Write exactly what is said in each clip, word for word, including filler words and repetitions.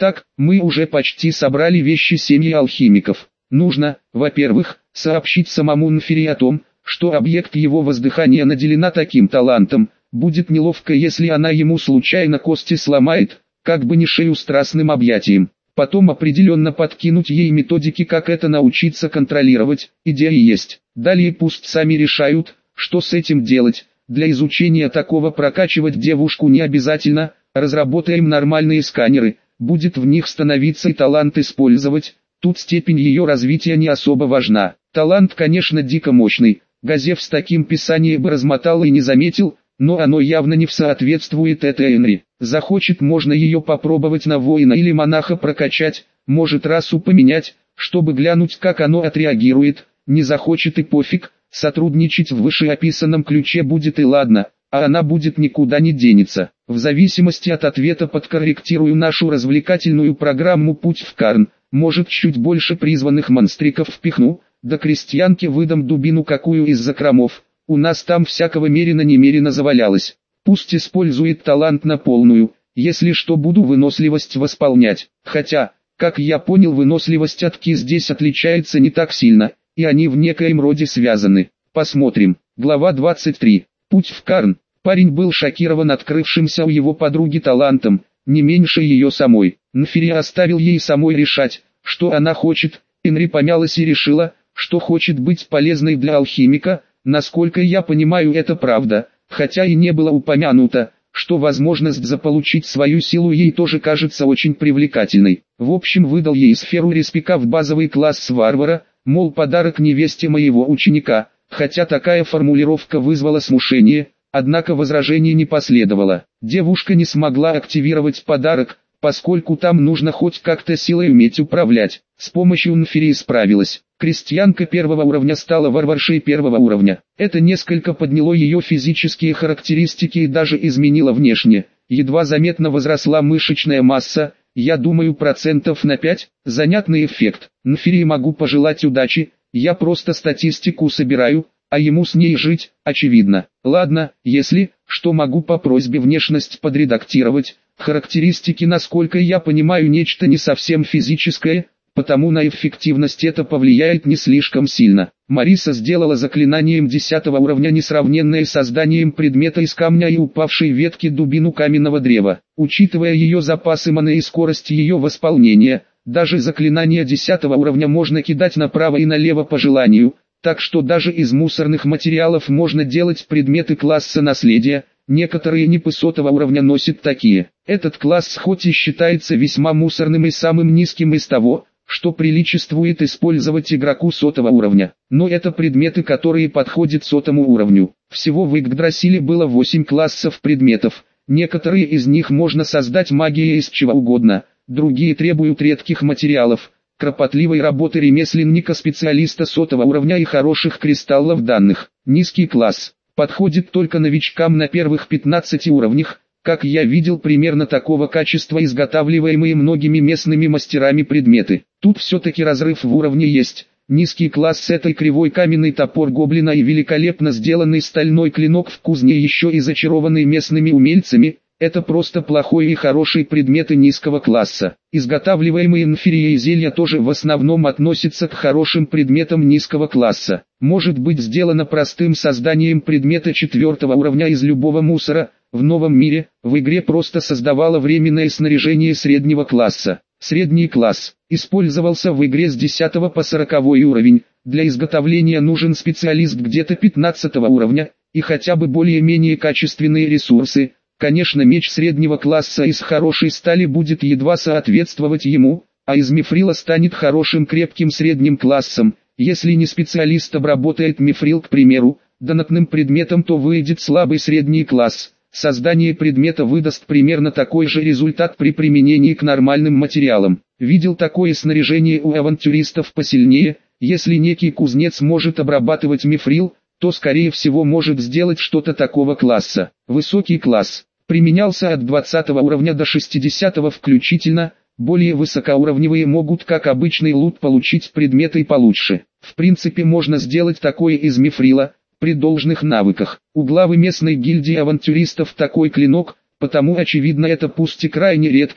Так, мы уже почти собрали вещи семьи алхимиков. Нужно, во-первых, сообщить самому Нфири о том, что объект его воздыхания наделена таким талантом. Будет неловко, если она ему случайно кости сломает, как бы не шею страстным объятием. Потом определенно подкинуть ей методики, как это научиться контролировать. Идеи есть. Далее пусть сами решают, что с этим делать. Для изучения такого прокачивать девушку не обязательно. Разработаем нормальные сканеры, будет в них становиться и талант использовать. Тут степень ее развития не особо важна. Талант, конечно, дико мощный. Газев с таким писанием бы размотал и не заметил, но оно явно не соответствует этой Энри. Захочет, можно ее попробовать на воина или монаха прокачать, может расу поменять, чтобы глянуть, как оно отреагирует. Не захочет и пофиг, сотрудничать в вышеописанном ключе будет и ладно, а она будет никуда не денется. В зависимости от ответа подкорректирую нашу развлекательную программу «Путь в Карн». Может, чуть больше призванных монстриков впихну, да крестьянке выдам дубину какую из закромов. У нас там всякого мерено-немерено завалялось. Пусть использует талант на полную, если что, буду выносливость восполнять. Хотя, как я понял, выносливость от Ки здесь отличается не так сильно, и они в некоем роде связаны. Посмотрим. Глава двадцать три. Путь в Карн. Парень был шокирован открывшимся у его подруги талантом, не меньше ее самой. Нфири оставил ей самой решать, что она хочет. Энри помялась и решила, что хочет быть полезной для алхимика. Насколько я понимаю, это правда, хотя и не было упомянуто, что возможность заполучить свою силу ей тоже кажется очень привлекательной. В общем, выдал ей сферу респека в базовый класс варвара, мол, подарок невесте моего ученика, хотя такая формулировка вызвала смущение, однако возражений не последовало. Девушка не смогла активировать подарок, поскольку там нужно хоть как-то силой уметь управлять. С помощью Нфири справилась. Крестьянка первого уровня стала варваршей первого уровня. Это несколько подняло ее физические характеристики и даже изменило внешне. Едва заметно возросла мышечная масса, я думаю процентов на пять. Занятный эффект. Нфири могу пожелать удачи, я просто статистику собираю, а ему с ней жить, очевидно. Ладно, если, что могу по просьбе внешность подредактировать. Характеристики, насколько я понимаю, нечто не совсем физическое, потому на эффективность это повлияет не слишком сильно. Мариса сделала заклинанием десятого уровня несравненное созданием предмета из камня и упавшей ветки дубину каменного древа. Учитывая ее запасы маны и скорость ее восполнения, даже заклинания десятого уровня можно кидать направо и налево по желанию, так что даже из мусорных материалов можно делать предметы класса наследия. Некоторые нипы сотого уровня носят такие. Этот класс хоть и считается весьма мусорным и самым низким из того, что приличествует использовать игроку сотого уровня, но это предметы, которые подходят сотому уровню. Всего в Игдрасиле было восемь классов предметов, некоторые из них можно создать магией из чего угодно, другие требуют редких материалов, кропотливой работы ремесленника-специалиста сотого уровня и хороших кристаллов данных. Низкий класс подходит только новичкам на первых пятнадцати уровнях, как я видел примерно такого качества изготавливаемые многими местными мастерами предметы. Тут все-таки разрыв в уровне есть. Низкий класс с этой кривой каменный топор гоблина и великолепно сделанный стальной клинок в кузне, еще и зачарованный местными умельцами, это просто плохой и хороший предметы низкого класса. Изготавливаемые Нфирией зелья тоже в основном относятся к хорошим предметам низкого класса. Может быть сделано простым созданием предмета четвертого уровня из любого мусора. В новом мире, в игре просто создавало временное снаряжение среднего класса. Средний класс использовался в игре с десятого по сороковой уровень. Для изготовления нужен специалист где-то пятнадцатого уровня, и хотя бы более-менее качественные ресурсы. Конечно, меч среднего класса из хорошей стали будет едва соответствовать ему, а из мифрила станет хорошим крепким средним классом. Если не специалист обработает мифрил, к примеру, донатным предметом, то выйдет слабый средний класс. Создание предмета выдаст примерно такой же результат при применении к нормальным материалам. Видел такое снаряжение у авантюристов посильнее. Если некий кузнец может обрабатывать мифрил, то скорее всего может сделать что-то такого класса. Высокий класс применялся от двадцатого уровня до шестидесятого включительно. Более высокоуровневые могут, как обычный лут, получить предметы получше. В принципе, можно сделать такое из мифрила при должных навыках. У главы местной гильдии авантюристов такой клинок, потому очевидно это пусть и крайне редкое,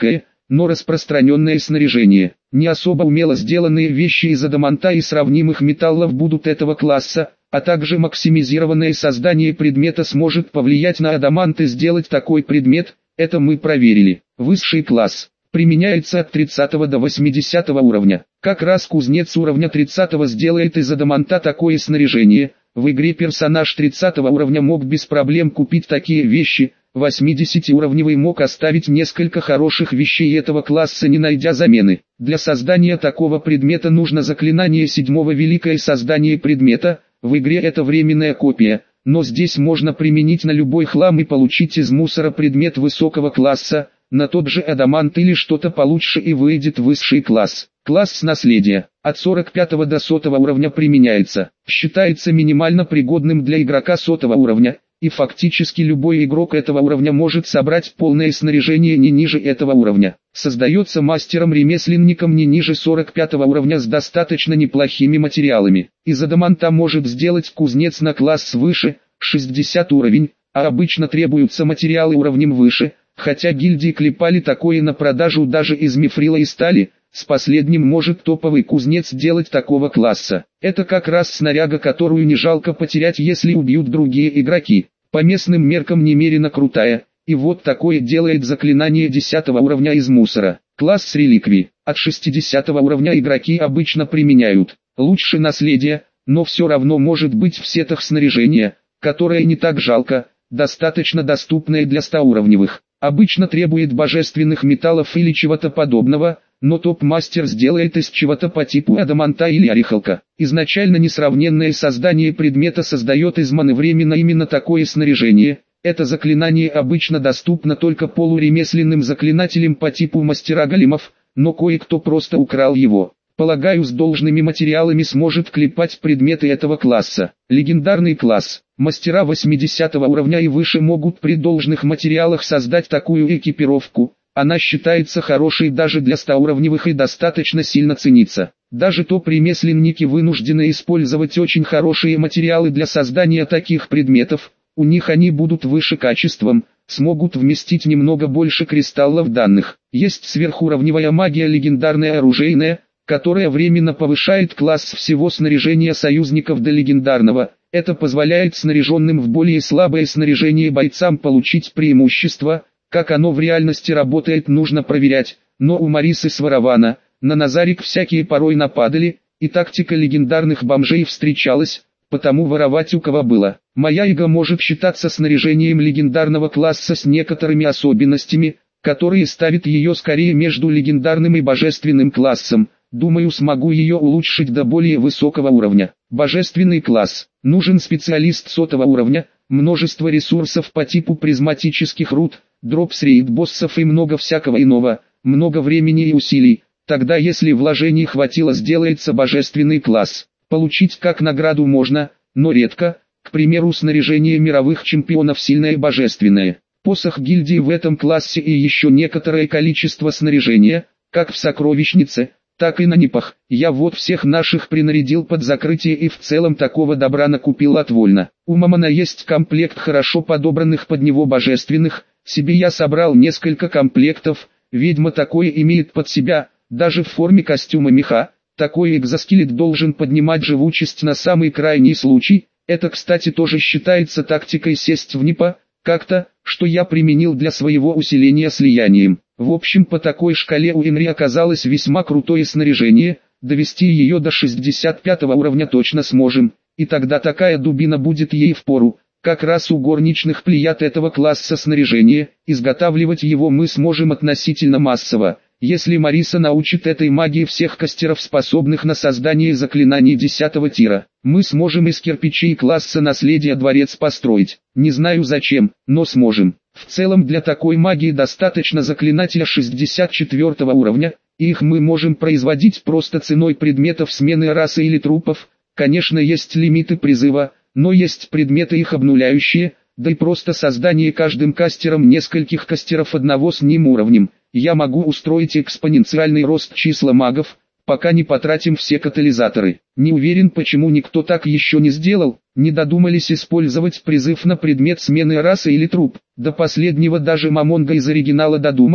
но распространенное снаряжение. Не особо умело сделанные вещи из адаманта и сравнимых металлов будут этого класса, а также максимизированное создание предмета сможет повлиять на адамант и сделать такой предмет, это мы проверили. Высший класс применяется от тридцатого до восьмидесятого уровня. Как раз кузнец уровня тридцатого сделает из адаманта такое снаряжение. В игре персонаж тридцатого уровня мог без проблем купить такие вещи, восьмидесятиуровневый мог оставить несколько хороших вещей этого класса, не найдя замены. Для создания такого предмета нужно заклинание седьмого великое создание предмета. В игре это временная копия, но здесь можно применить на любой хлам и получить из мусора предмет высокого класса, на тот же адамант или что-то получше, и выйдет высший класс. Класс наследия от сорок пятого до сотого уровня применяется. Считается минимально пригодным для игрока сотого уровня, и фактически любой игрок этого уровня может собрать полное снаряжение не ниже этого уровня. Создается мастером-ремесленником не ниже сорок пятого уровня с достаточно неплохими материалами. Из адаманта может сделать кузнец на класс выше, шестьдесят уровень, а обычно требуются материалы уровнем выше, хотя гильдии клепали такое на продажу даже из мифрила и стали. С последним может топовый кузнец делать такого класса. Это как раз снаряга, которую не жалко потерять, если убьют другие игроки. По местным меркам немерено крутая, и вот такое делает заклинание десятого уровня из мусора. Класс реликвии. От шестидесятого уровня игроки обычно применяют. Лучше наследие, но все равно может быть в сетах снаряжение, которое не так жалко, достаточно доступное для стоуровневых. Обычно требует божественных металлов или чего-то подобного, но топ-мастер сделает из чего-то по типу адаманта или орехалка. Изначально несравненное создание предмета создает из маны временно именно такое снаряжение. Это заклинание обычно доступно только полуремесленным заклинателям по типу мастера големов, но кое-кто просто украл его. Полагаю, с должными материалами сможет клепать предметы этого класса. Легендарный класс. Мастера восьмидесятого уровня и выше могут при должных материалах создать такую экипировку. Она считается хорошей даже для стоуровневых и достаточно сильно ценится. Даже топ-ремесленники вынуждены использовать очень хорошие материалы для создания таких предметов. У них они будут выше качеством, смогут вместить немного больше кристаллов данных. Есть сверхуровневая магия легендарная оружейная, которая временно повышает класс всего снаряжения союзников до легендарного. Это позволяет снаряженным в более слабое снаряжение бойцам получить преимущество. Как оно в реальности работает, нужно проверять, но у Марисы Сварована на Назарик всякие порой нападали, и тактика легендарных бомжей встречалась, потому воровать у кого было. Моя ига может считаться снаряжением легендарного класса с некоторыми особенностями, которые ставят ее скорее между легендарным и божественным классом. Думаю, смогу ее улучшить до более высокого уровня. Божественный класс. Нужен специалист сотого уровня, множество ресурсов по типу призматических руд, дроп с рейд-боссов и много всякого иного, много времени и усилий. Тогда, если вложений хватило, сделается божественный класс. Получить как награду можно, но редко, к примеру, снаряжение мировых чемпионов сильное божественное. Посох гильдии в этом классе и еще некоторое количество снаряжения, как в сокровищнице, так и на нипах. Я вот всех наших принарядил под закрытие и в целом такого добра накупил отвольно. У Мамона есть комплект хорошо подобранных под него божественных, себе я собрал несколько комплектов, ведьма такое имеет под себя, даже в форме костюма меха. Такой экзоскелет должен поднимать живучесть на самый крайний случай. Это, кстати, тоже считается тактикой сесть в нипа, как-то, что я применил для своего усиления слиянием. В общем, по такой шкале у Энри оказалось весьма крутое снаряжение, довести ее до шестьдесят пятого уровня точно сможем, и тогда такая дубина будет ей впору. Как раз у горничных плеяд этого класса снаряжения, изготавливать его мы сможем относительно массово. Если Мариса научит этой магии всех кастеров, способных на создание заклинаний десятого тира, мы сможем из кирпичей класса наследия дворец построить. Не знаю зачем, но сможем. В целом для такой магии достаточно заклинателя шестьдесят четвёртого уровня, и их мы можем производить просто ценой предметов смены расы или трупов. Конечно, есть лимиты призыва, но есть предметы их обнуляющие, да и просто создание каждым кастером нескольких кастеров одного с ним уровнем. Я могу устроить экспоненциальный рост числа магов, пока не потратим все катализаторы. Не уверен, почему никто так еще не сделал, не додумались использовать призыв на предмет смены расы или труп. До последнего даже Мамонга из оригинала додумался,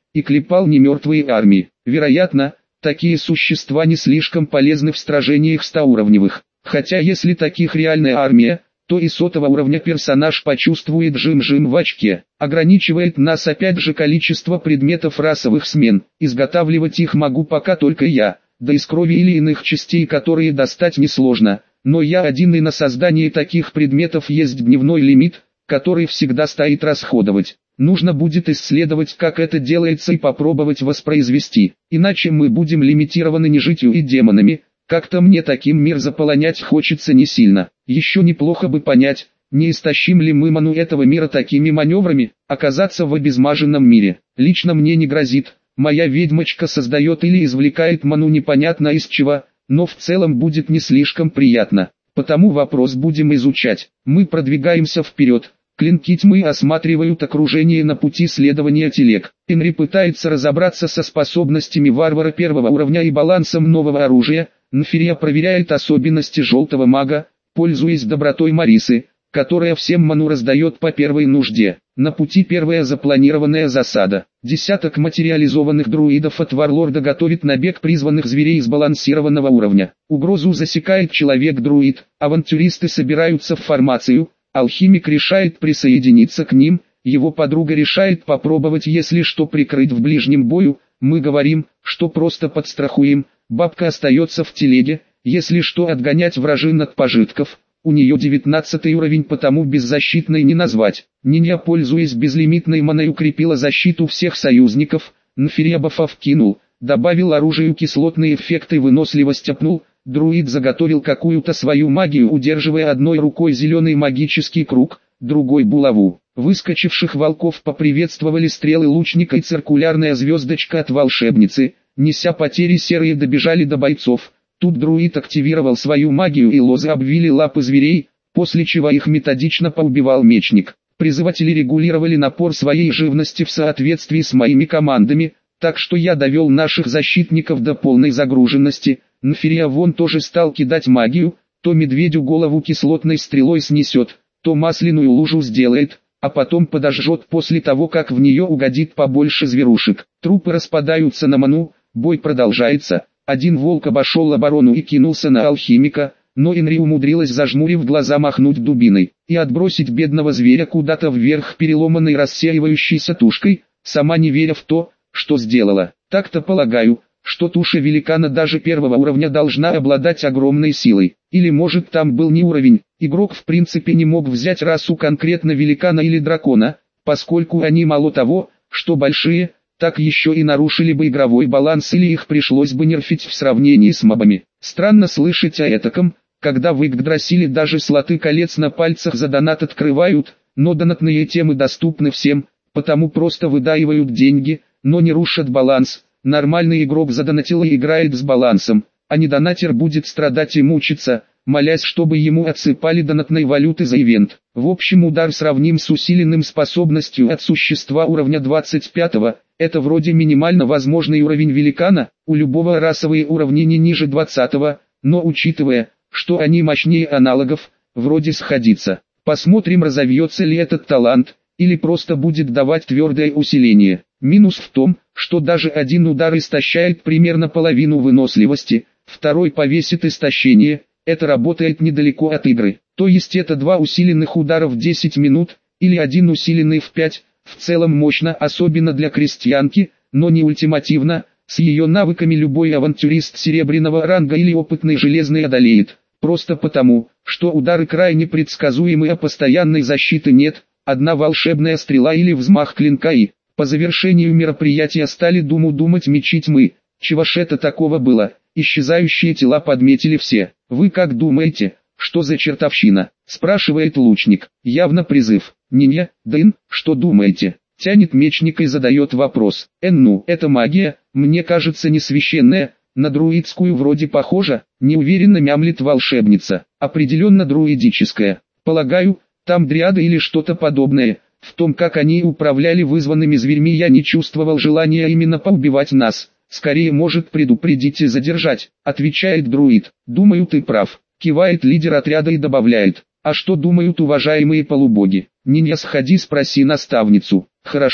и клепал немертвые армии. Вероятно, такие существа не слишком полезны в сражениях стауровневых. Хотя если таких реальная армия, то и сотого уровня персонаж почувствует жим-жим в очке. Ограничивает нас опять же количество предметов расовых смен. Изготавливать их могу пока только я, да из крови или иных частей, которые достать несложно. Но я один, и на создание таких предметов есть дневной лимит, который всегда стоит расходовать. Нужно будет исследовать, как это делается, и попробовать воспроизвести. Иначе мы будем лимитированы нежитью и демонами. Как-то мне таким мир заполонять хочется не сильно. Еще неплохо бы понять, не истощим ли мы ману этого мира такими маневрами. Оказаться в обезмаженном мире лично мне не грозит. Моя ведьмочка создает или извлекает ману непонятно из чего, но в целом будет не слишком приятно. Потому вопрос будем изучать. Мы продвигаемся вперед. Клинки тьмы осматривают окружение на пути следования телег. Энри пытается разобраться со способностями варвара первого уровня и балансом нового оружия. Нфирия проверяет особенности желтого мага, пользуясь добротой Марисы, которая всем ману раздает по первой нужде. На пути первая запланированная засада. Десяток материализованных друидов от варлорда готовит набег призванных зверей сбалансированного уровня. Угрозу засекает человек-друид, авантюристы собираются в формацию, алхимик решает присоединиться к ним, его подруга решает попробовать если что прикрыть в ближнем бою, мы говорим, что просто подстрахуем. Бабка остается в телеге, если что отгонять вражин от пожитков. У нее девятнадцатый уровень, потому беззащитной не назвать. Ниня, пользуясь безлимитной маной, укрепила защиту всех союзников. Нфирия бафа вкинул, добавил оружию кислотный эффект и выносливость апнул. Друид заготовил какую-то свою магию, удерживая одной рукой зеленый магический круг, другой булаву. Выскочивших волков поприветствовали стрелы лучника и циркулярная звездочка от волшебницы. Неся потери, серые добежали до бойцов. Тут друид активировал свою магию, и лозы обвили лапы зверей, после чего их методично поубивал мечник. Призыватели регулировали напор своей живности в соответствии с моими командами, так что я довел наших защитников до полной загруженности. Нфирия вон тоже стал кидать магию, то медведю голову кислотной стрелой снесет, то масляную лужу сделает, а потом подожжет после того, как в нее угодит побольше зверушек. Трупы распадаются на ману, бой продолжается. Один волк обошел оборону и кинулся на алхимика, но Энри умудрилась, зажмурив глаза, махнуть дубиной и отбросить бедного зверя куда-то вверх переломанной рассеивающейся тушкой, сама не веря в то, что сделала. Так-то полагаю, что туша великана даже первого уровня должна обладать огромной силой. Или может там был не уровень, игрок в принципе не мог взять расу конкретно великана или дракона, поскольку они мало того, что большие, так еще и нарушили бы игровой баланс или их пришлось бы нерфить в сравнении с мобами. Странно слышать о этаком, когда в Игдрасиле даже слоты колец на пальцах за донат открывают, но донатные темы доступны всем, потому просто выдаивают деньги, но не рушат баланс. Нормальный игрок задонатил и играет с балансом, а не донатер будет страдать и мучиться, молясь, чтобы ему отсыпали донатной валюты за ивент. В общем, удар сравним с усиленным способностью от существа уровня двадцать пятого, это вроде минимально возможный уровень великана, у любого расовые уровни не ниже двадцатого, но учитывая, что они мощнее аналогов, вроде сходится. Посмотрим, разовьется ли этот талант, или просто будет давать твердое усиление. Минус в том, что даже один удар истощает примерно половину выносливости, второй повесит истощение, это работает недалеко от игры. То есть это два усиленных удара в десять минут, или один усиленный в пять, в целом мощно, особенно для крестьянки, но не ультимативно, с ее навыками любой авантюрист серебряного ранга или опытный железный одолеет. Просто потому, что удары крайне предсказуемы, а постоянной защиты нет, одна волшебная стрела или взмах клинка и... По завершению мероприятия стали думу думать мечи тьмы. Чего ж это такого было? Исчезающие тела подметили все. Вы как думаете, что за чертовщина? Спрашивает лучник. Явно призыв. Не-не, Дэн, что думаете? Тянет мечник и задает вопрос. Эн, ну, это магия, мне кажется, не священная, на друидскую вроде похожа, неуверенно мямлит волшебница. Определенно друидическая. Полагаю, там дриады или что-то подобное. В том, как они управляли вызванными зверьми, я не чувствовал желания именно поубивать нас. Скорее, может, предупредить и задержать, отвечает друид. Думаю, ты прав. Кивает лидер отряда и добавляет. А что думают уважаемые полубоги? Ниня, сходи, спроси наставницу. Хорошо.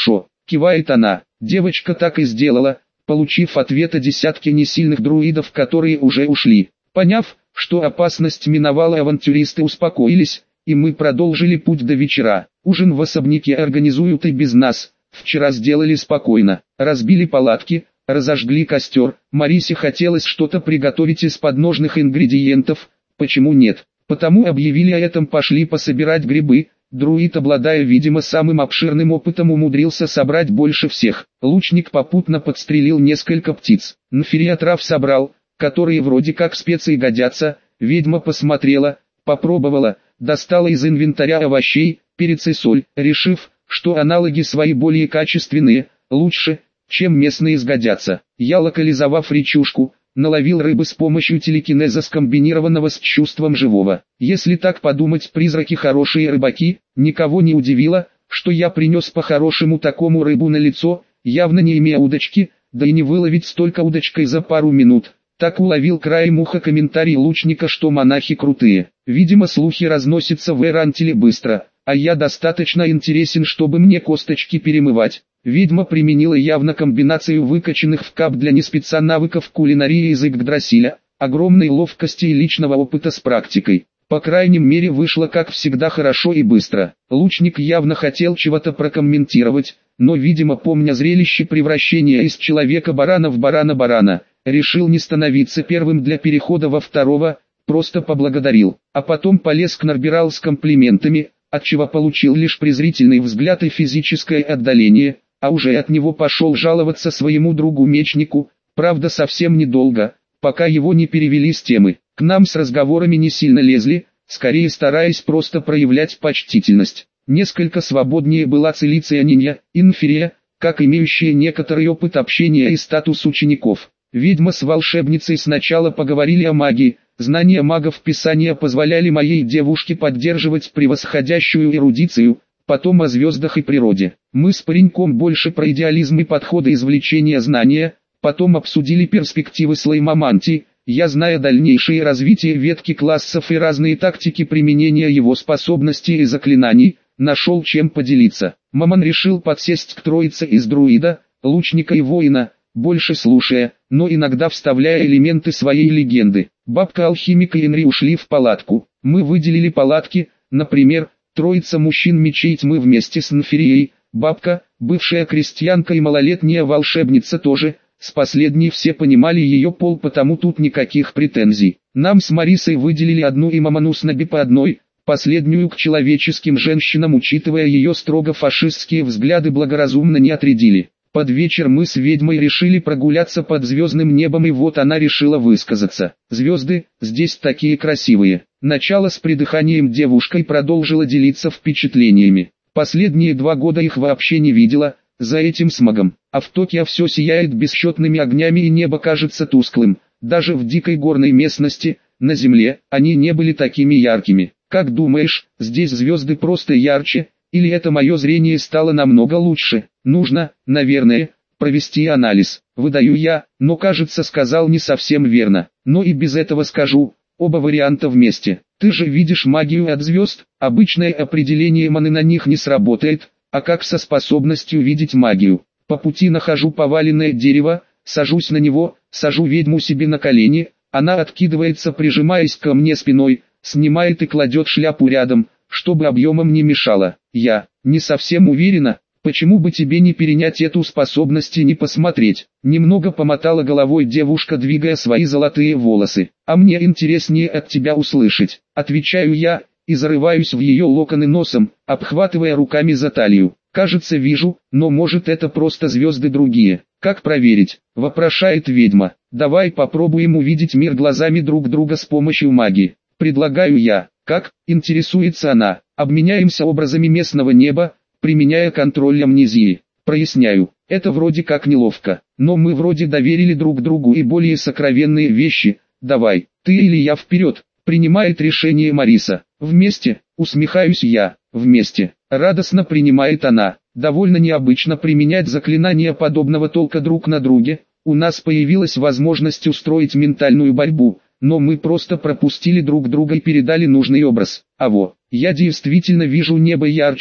кивает она. Девочка так и сделала, получив ответ о десятке несильных друидов, которые уже ушли. Поняв, что опасность миновала, авантюристы успокоились, и мы продолжили путь до вечера. Ужин в особняке организуют и без нас. Вчера сделали спокойно, разбили палатки, разожгли костер. Марисе хотелось что-то приготовить из подножных ингредиентов, почему нет? Потому объявили о этом, пошли пособирать грибы. Друид, обладая, видимо, самым обширным опытом, умудрился собрать больше всех. Лучник попутно подстрелил несколько птиц. Нфирия трав собрал, которые вроде как специи годятся. Ведьма посмотрела, попробовала, достала из инвентаря овощей, перец и соль, решив, что аналоги свои более качественные, лучше, чем местные сгодятся. Я, локализовав речушку, наловил рыбы с помощью телекинеза, скомбинированного с чувством живого. Если так подумать, призраки хорошие рыбаки. Никого не удивило, что я принес по-хорошему такому рыбу на лицо, явно не имея удочки, да и не выловить столько удочкой за пару минут. Так уловил краем уха комментарий лучника, что монахи крутые. Видимо, слухи разносятся в Эрантиле быстро, а я достаточно интересен, чтобы мне косточки перемывать. Ведьма применила явно комбинацию выкачанных в кап для неспеца навыков кулинарии из Игдрасиля, огромной ловкости и личного опыта с практикой. По крайней мере, вышло как всегда хорошо и быстро. Лучник явно хотел чего-то прокомментировать, но, видимо, помня зрелище превращения из человека-барана в барана-барана, решил не становиться первым для перехода во второго, просто поблагодарил, а потом полез к Нарбирал с комплиментами, отчего получил лишь презрительный взгляд и физическое отдаление, а уже от него пошел жаловаться своему другу-мечнику, правда совсем недолго, пока его не перевели с темы. К нам с разговорами не сильно лезли, скорее стараясь просто проявлять почтительность. Несколько свободнее была Целиция Нинья, Инфирия, как имеющая некоторый опыт общения и статус учеников. Ведьма с волшебницей сначала поговорили о магии. Знания магов Писания позволяли моей девушке поддерживать превосходящую эрудицию, потом о звездах и природе. Мы с пареньком больше про идеализм и подходы извлечения знания, потом обсудили перспективы слаймомантии. Я, зная дальнейшее развитие ветки классов и разные тактики применения его способностей и заклинаний, нашел чем поделиться. Мамон решил подсесть к троице из друида, лучника и воина, больше слушая, но иногда вставляя элементы своей легенды. Бабка-алхимика и Энри ушли в палатку. Мы выделили палатки, например, троица мужчин мечей тьмы вместе с Нфирией, бабка, бывшая крестьянка и малолетняя волшебница тоже. С последней все понимали ее пол, потому тут никаких претензий. Нам с Марисой выделили одну и Мамону с Наби по одной, последнюю к человеческим женщинам, учитывая ее строго фашистские взгляды, благоразумно не отрядили. Под вечер мы с ведьмой решили прогуляться под звездным небом, и вот она решила высказаться. Звезды, здесь такие красивые. Начало с придыханием девушка и продолжила делиться впечатлениями. Последние два года их вообще не видела. За этим смогом, а в Токио все сияет бесчетными огнями и небо кажется тусклым. Даже в дикой горной местности, на земле, они не были такими яркими. Как думаешь, здесь звезды просто ярче, или это мое зрение стало намного лучше? Нужно, наверное, провести анализ. Выдаю я, но кажется сказал не совсем верно. Но и без этого скажу, оба варианта вместе. Ты же видишь магию от звезд, обычное определение маны на них не сработает. А как со способностью видеть магию? По пути нахожу поваленное дерево, сажусь на него, сажу ведьму себе на колени, она откидывается, прижимаясь ко мне спиной, снимает и кладет шляпу рядом, чтобы объемом не мешало. Я не совсем уверена, почему бы тебе не перенять эту способность и не посмотреть. Немного помотала головой девушка, двигая свои золотые волосы. А мне интереснее от тебя услышать. Отвечаю я и зарываюсь в ее локоны носом, обхватывая руками за талию. Кажется, вижу, но может это просто звезды другие. Как проверить? Вопрошает ведьма. Давай попробуем увидеть мир глазами друг друга с помощью магии. Предлагаю я. Как? Интересуется она. Обменяемся образами местного неба, применяя контроль амнезии. Проясняю. Это вроде как неловко, но мы вроде доверили друг другу и более сокровенные вещи. Давай, ты или я, вперед. Принимает решение Мариса. Вместе, усмехаюсь я, вместе, радостно принимает она. Довольно необычно применять заклинания подобного толка друг на друге. У нас появилась возможность устроить ментальную борьбу, но мы просто пропустили друг друга и передали нужный образ. А во, я действительно вижу небо ярче,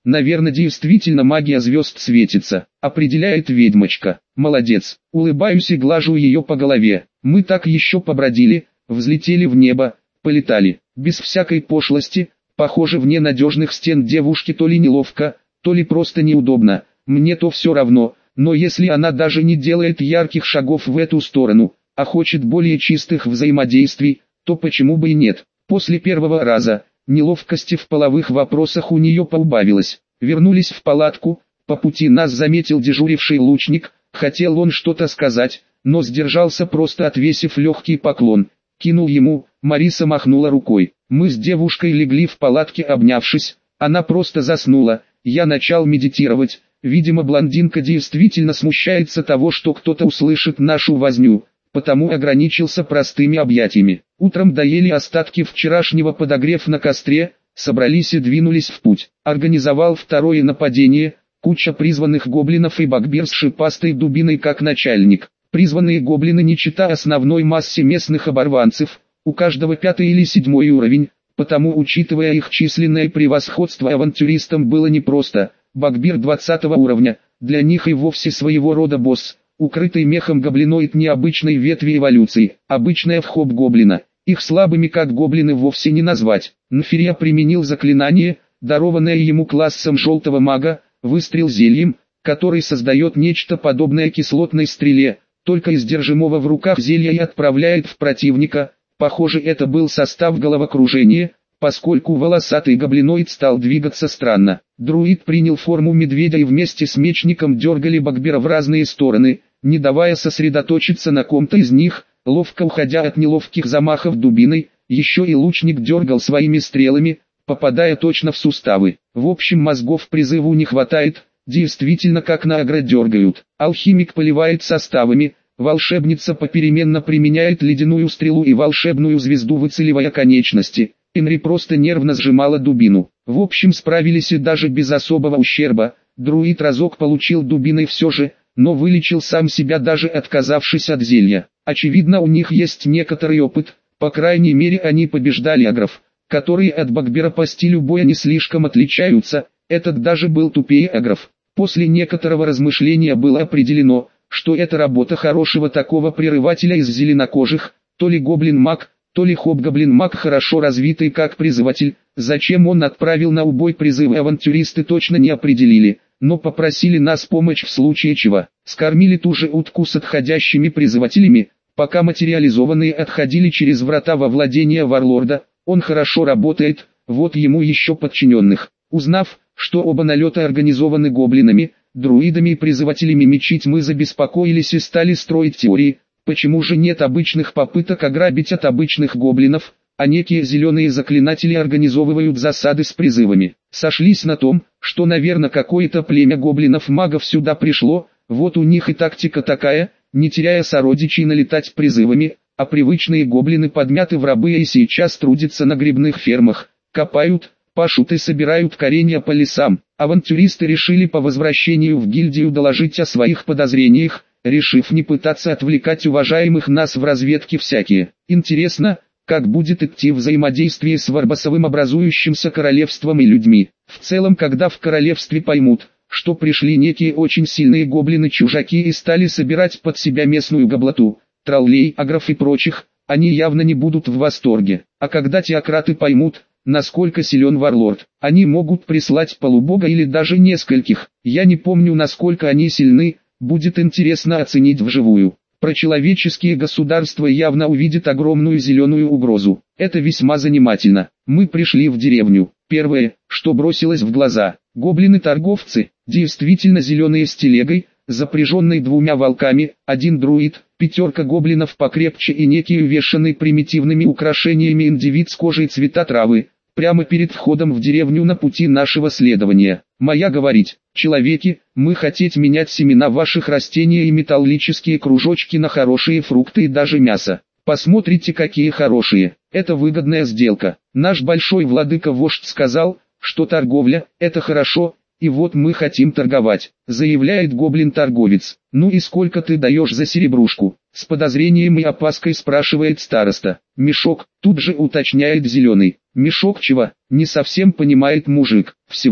наверное, действительно магия звезд светится, определяет ведьмочка. Молодец, улыбаюсь и глажу ее по голове. Мы так еще побродили, взлетели в небо, полетали, без всякой пошлости. Похоже, вне надежных стен девушке то ли неловко, то ли просто неудобно. Мне то все равно, но если она даже не делает ярких шагов в эту сторону, а хочет более чистых взаимодействий, то почему бы и нет. После первого раза неловкости в половых вопросах у нее поубавилось. Вернулись в палатку, по пути нас заметил дежуривший лучник. Хотел он что-то сказать, но сдержался, просто отвесив легкий поклон. Кинул ему, Мариса махнула рукой. Мы с девушкой легли в палатке, обнявшись. Она просто заснула. Я начал медитировать. Видимо, блондинка действительно смущается того, что кто-то услышит нашу возню, потому ограничился простыми объятиями. Утром доели остатки вчерашнего, подогрев на костре, собрались и двинулись в путь. Организовал второе нападение, куча призванных гоблинов и багбир с шипастой дубиной как начальник. Призванные гоблины, не чета основной массе местных оборванцев, у каждого пятый или седьмой уровень, потому, учитывая их численное превосходство, авантюристам было непросто. Багбир двадцатого уровня, для них и вовсе своего рода босс, укрытый мехом гоблиноид необычной ветви эволюции, обычная в хоб-гоблина. Их слабыми как гоблины вовсе не назвать. Нфирия применил заклинание, дарованное ему классом желтого мага, выстрел зельем, который создает нечто подобное кислотной стреле, только из держимого в руках зелья и отправляет в противника. Похоже, это был состав головокружения, поскольку волосатый гоблиноид стал двигаться странно. Друид принял форму медведя и вместе с мечником дергали багбира в разные стороны, не давая сосредоточиться на ком-то из них, ловко уходя от неловких замахов дубиной. Еще и лучник дергал своими стрелами, попадая точно в суставы. В общем, мозгов призыву не хватает, действительно как на агро дергают. Алхимик поливает составами, волшебница попеременно применяет ледяную стрелу и волшебную звезду, выцеливая конечности. Энри просто нервно сжимала дубину. В общем, справились и даже без особого ущерба. Друид разок получил дубиной все же, но вылечил сам себя, даже отказавшись от зелья. Очевидно, у них есть некоторый опыт, по крайней мере они побеждали агров, которые от багбира по стилю боя не слишком отличаются. Этот даже был тупее агров. После некоторого размышления было определено, что это работа хорошего такого прерывателя из зеленокожих, то ли гоблин-маг, то ли хоб-гоблин-маг, хорошо развитый как призыватель. Зачем он отправил на убой призывы, авантюристы точно не определили, но попросили нас помочь в случае чего. Скормили ту же утку с отходящими призывателями, пока материализованные отходили через врата во владение варлорда. Он хорошо работает, вот ему еще подчиненных. Узнав, что оба налета организованы гоблинами, друидами и призывателями мечить, мы забеспокоились и стали строить теории. Почему же нет обычных попыток ограбить от обычных гоблинов, а некие зеленые заклинатели организовывают засады с призывами? Сошлись на том, что, наверное, какое-то племя гоблинов-магов сюда пришло, вот у них и тактика такая, не теряя сородичей, налетать призывами, а привычные гоблины подмяты в рабы и сейчас трудятся на грибных фермах, копают, пашут и собирают коренья по лесам. Авантюристы решили по возвращению в гильдию доложить о своих подозрениях, решив не пытаться отвлекать уважаемых нас в разведке всякие. Интересно, как будет идти взаимодействие с варбасовым образующимся королевством и людьми. В целом, когда в королевстве поймут, что пришли некие очень сильные гоблины-чужаки и стали собирать под себя местную гоблоту, троллей, агров и прочих, они явно не будут в восторге. А когда теократы поймут, насколько силен варлорд, они могут прислать полубога или даже нескольких. Я не помню, насколько они сильны, будет интересно оценить вживую. Прочеловеческие государства явно увидят огромную зеленую угрозу. Это весьма занимательно. Мы пришли в деревню. Первое, что бросилось в глаза: гоблины-торговцы, действительно зеленые, с телегой, запряженной двумя волками, один друид, пятерка гоблинов покрепче и некий увешанный примитивными украшениями индивид с кожей цвета травы, прямо перед входом в деревню на пути нашего следования. Моя говорить: человеки, мы хотеть менять семена ваших растений и металлические кружочки на хорошие фрукты и даже мясо. Посмотрите, какие хорошие, это выгодная сделка. Наш большой владыка-вождь сказал, что торговля – это хорошо, и вот мы хотим торговать, заявляет гоблин-торговец. Ну и сколько ты даешь за серебрушку? С подозрением и опаской спрашивает староста. Мешок, тут же уточняет зеленый. Мешок чего? Не совсем понимает мужик. Всего.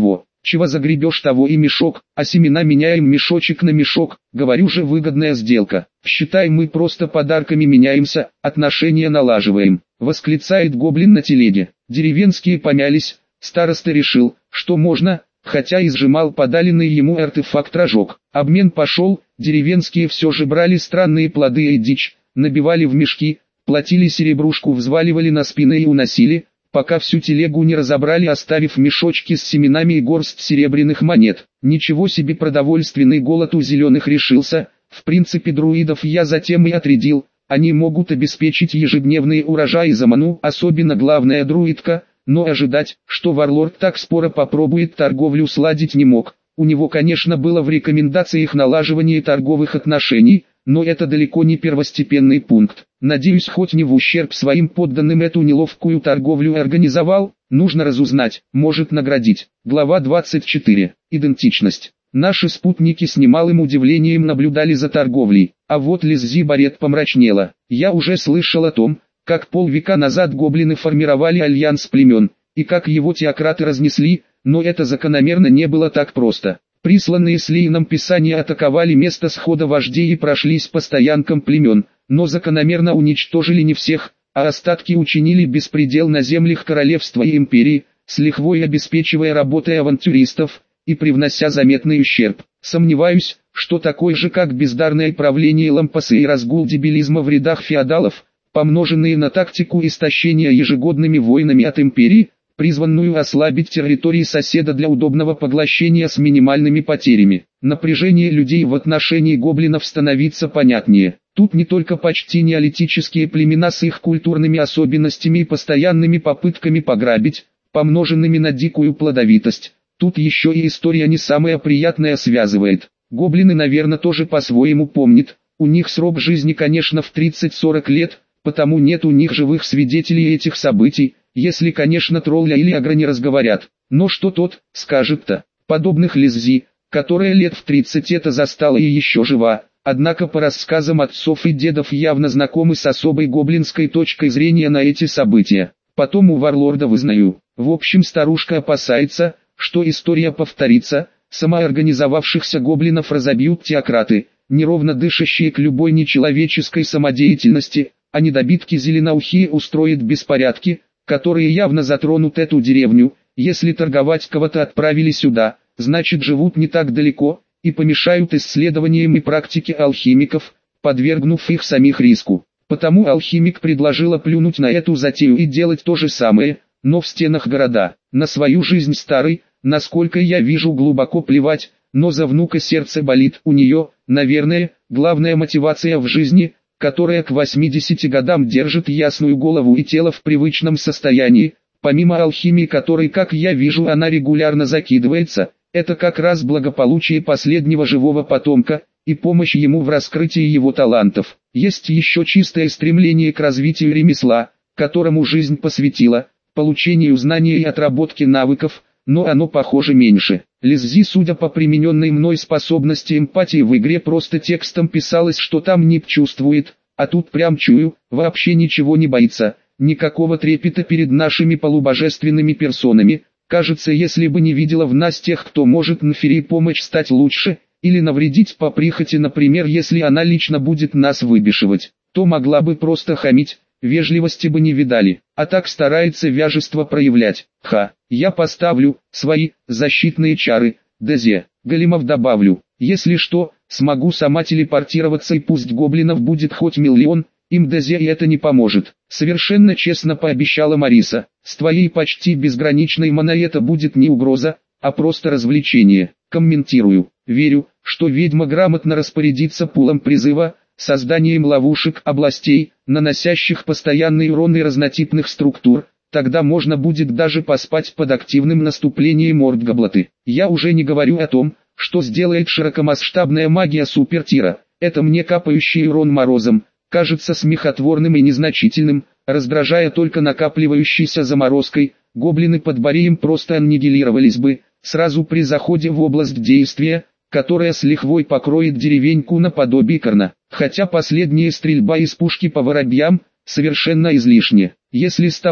Чего загребешь, того и мешок, а семена меняем мешочек на мешок, говорю же, выгодная сделка. Считай, мы просто подарками меняемся, отношения налаживаем, восклицает гоблин на телеге. Деревенские помялись, староста решил, что можно, хотя и сжимал подаренный ему артефакт рожок. Обмен пошел, деревенские все же брали странные плоды и дичь, набивали в мешки, платили серебрушку, взваливали на спины и уносили, пока всю телегу не разобрали, оставив мешочки с семенами и горсть серебряных монет. Ничего себе, продовольственный голод у зеленых решился. В принципе, друидов я затем и отрядил, они могут обеспечить ежедневные урожаи за ману, особенно главная друидка, но ожидать, что варлорд так скоро попробует торговлю сладить, не мог. У него, конечно, было в рекомендациях налаживание торговых отношений, но это далеко не первостепенный пункт. Надеюсь, хоть не в ущерб своим подданным эту неловкую торговлю организовал, нужно разузнать, может наградить. Глава двадцать четыре. Идентичность. Наши спутники с немалым удивлением наблюдали за торговлей, а вот Лиззи Барет помрачнела. Я уже слышал о том, как полвека назад гоблины формировали альянс племен, и как его теократы разнесли, но это закономерно не было так просто. Присланные с Лейном писания атаковали место схода вождей и прошлись по стоянкам племен, но закономерно уничтожили не всех, а остатки учинили беспредел на землях королевства и империи, с лихвой обеспечивая работой авантюристов и привнося заметный ущерб. Сомневаюсь, что такой же как бездарное правление лампасы и разгул дебилизма в рядах феодалов, помноженные на тактику истощения ежегодными войнами от империи, призванную ослабить территории соседа для удобного поглощения с минимальными потерями. Напряжение людей в отношении гоблинов становится понятнее. Тут не только почти неолитические племена с их культурными особенностями и постоянными попытками пограбить, помноженными на дикую плодовитость. Тут еще и история не самая приятная связывает. Гоблины, наверное, тоже по-своему помнят. У них срок жизни, конечно, в тридцать-сорок лет, потому нет у них живых свидетелей этих событий, если, конечно, тролля или агро не разговорят. Но что тот скажет-то? Подобных Лиззи, которая лет в тридцать это застала и еще жива, однако по рассказам отцов и дедов явно знакомы с особой гоблинской точкой зрения на эти события. Потом у варлорда вызнаю. В общем, старушка опасается, что история повторится, самоорганизовавшихся гоблинов разобьют теократы, неровно дышащие к любой нечеловеческой самодеятельности, а недобитки зеленоухие устроят беспорядки, которые явно затронут эту деревню. Если торговать кого-то отправили сюда, значит живут не так далеко, и помешают исследованиям и практике алхимиков, подвергнув их самих риску. Потому алхимик предложила плюнуть на эту затею и делать то же самое, но в стенах города. На свою жизнь старой, насколько я вижу, глубоко плевать, но за внука сердце болит. У нее, наверное, главная мотивация в жизни, которая к восьмидесяти годам держит ясную голову и тело в привычном состоянии, помимо алхимии, которой, как я вижу, она регулярно закидывается, это как раз благополучие последнего живого потомка и помощь ему в раскрытии его талантов. Есть еще чистое стремление к развитию ремесла, которому жизнь посвятила, получению знаний и отработке навыков, но оно, похоже, меньше. Лиззи, судя по примененной мной способности эмпатии в игре, просто текстом писалось, что там нип чувствует, а тут прям чую, вообще ничего не боится, никакого трепета перед нашими полубожественными персонами. Кажется, если бы не видела в нас тех, кто может Нфери помочь стать лучше, или навредить по прихоти, например, если она лично будет нас выбешивать, то могла бы просто хамить, вежливости бы не видали, а так старается вяжество проявлять. Ха, я поставлю свои защитные чары, ДЗ, големов добавлю, если что, смогу сама телепортироваться, и пусть гоблинов будет хоть миллион, им ДЗ и это не поможет. Совершенно честно пообещала Мариса, с твоей почти безграничной маной это будет не угроза, а просто развлечение. Комментирую, верю, что ведьма грамотно распорядится пулом призыва, созданием ловушек, областей, наносящих постоянный урон и разнотипных структур, тогда можно будет даже поспать под активным наступлением мордгоблоты. Я уже не говорю о том, что сделает широкомасштабная магия супертира, это мне капающий урон морозом, кажется смехотворным и незначительным, раздражая только накапливающейся заморозкой, гоблины под Бореем просто аннигилировались бы, сразу при заходе в область действия, которая с лихвой покроет деревеньку наподобие Корна, хотя последняя стрельба из пушки по воробьям совершенно излишне. Если с тобой,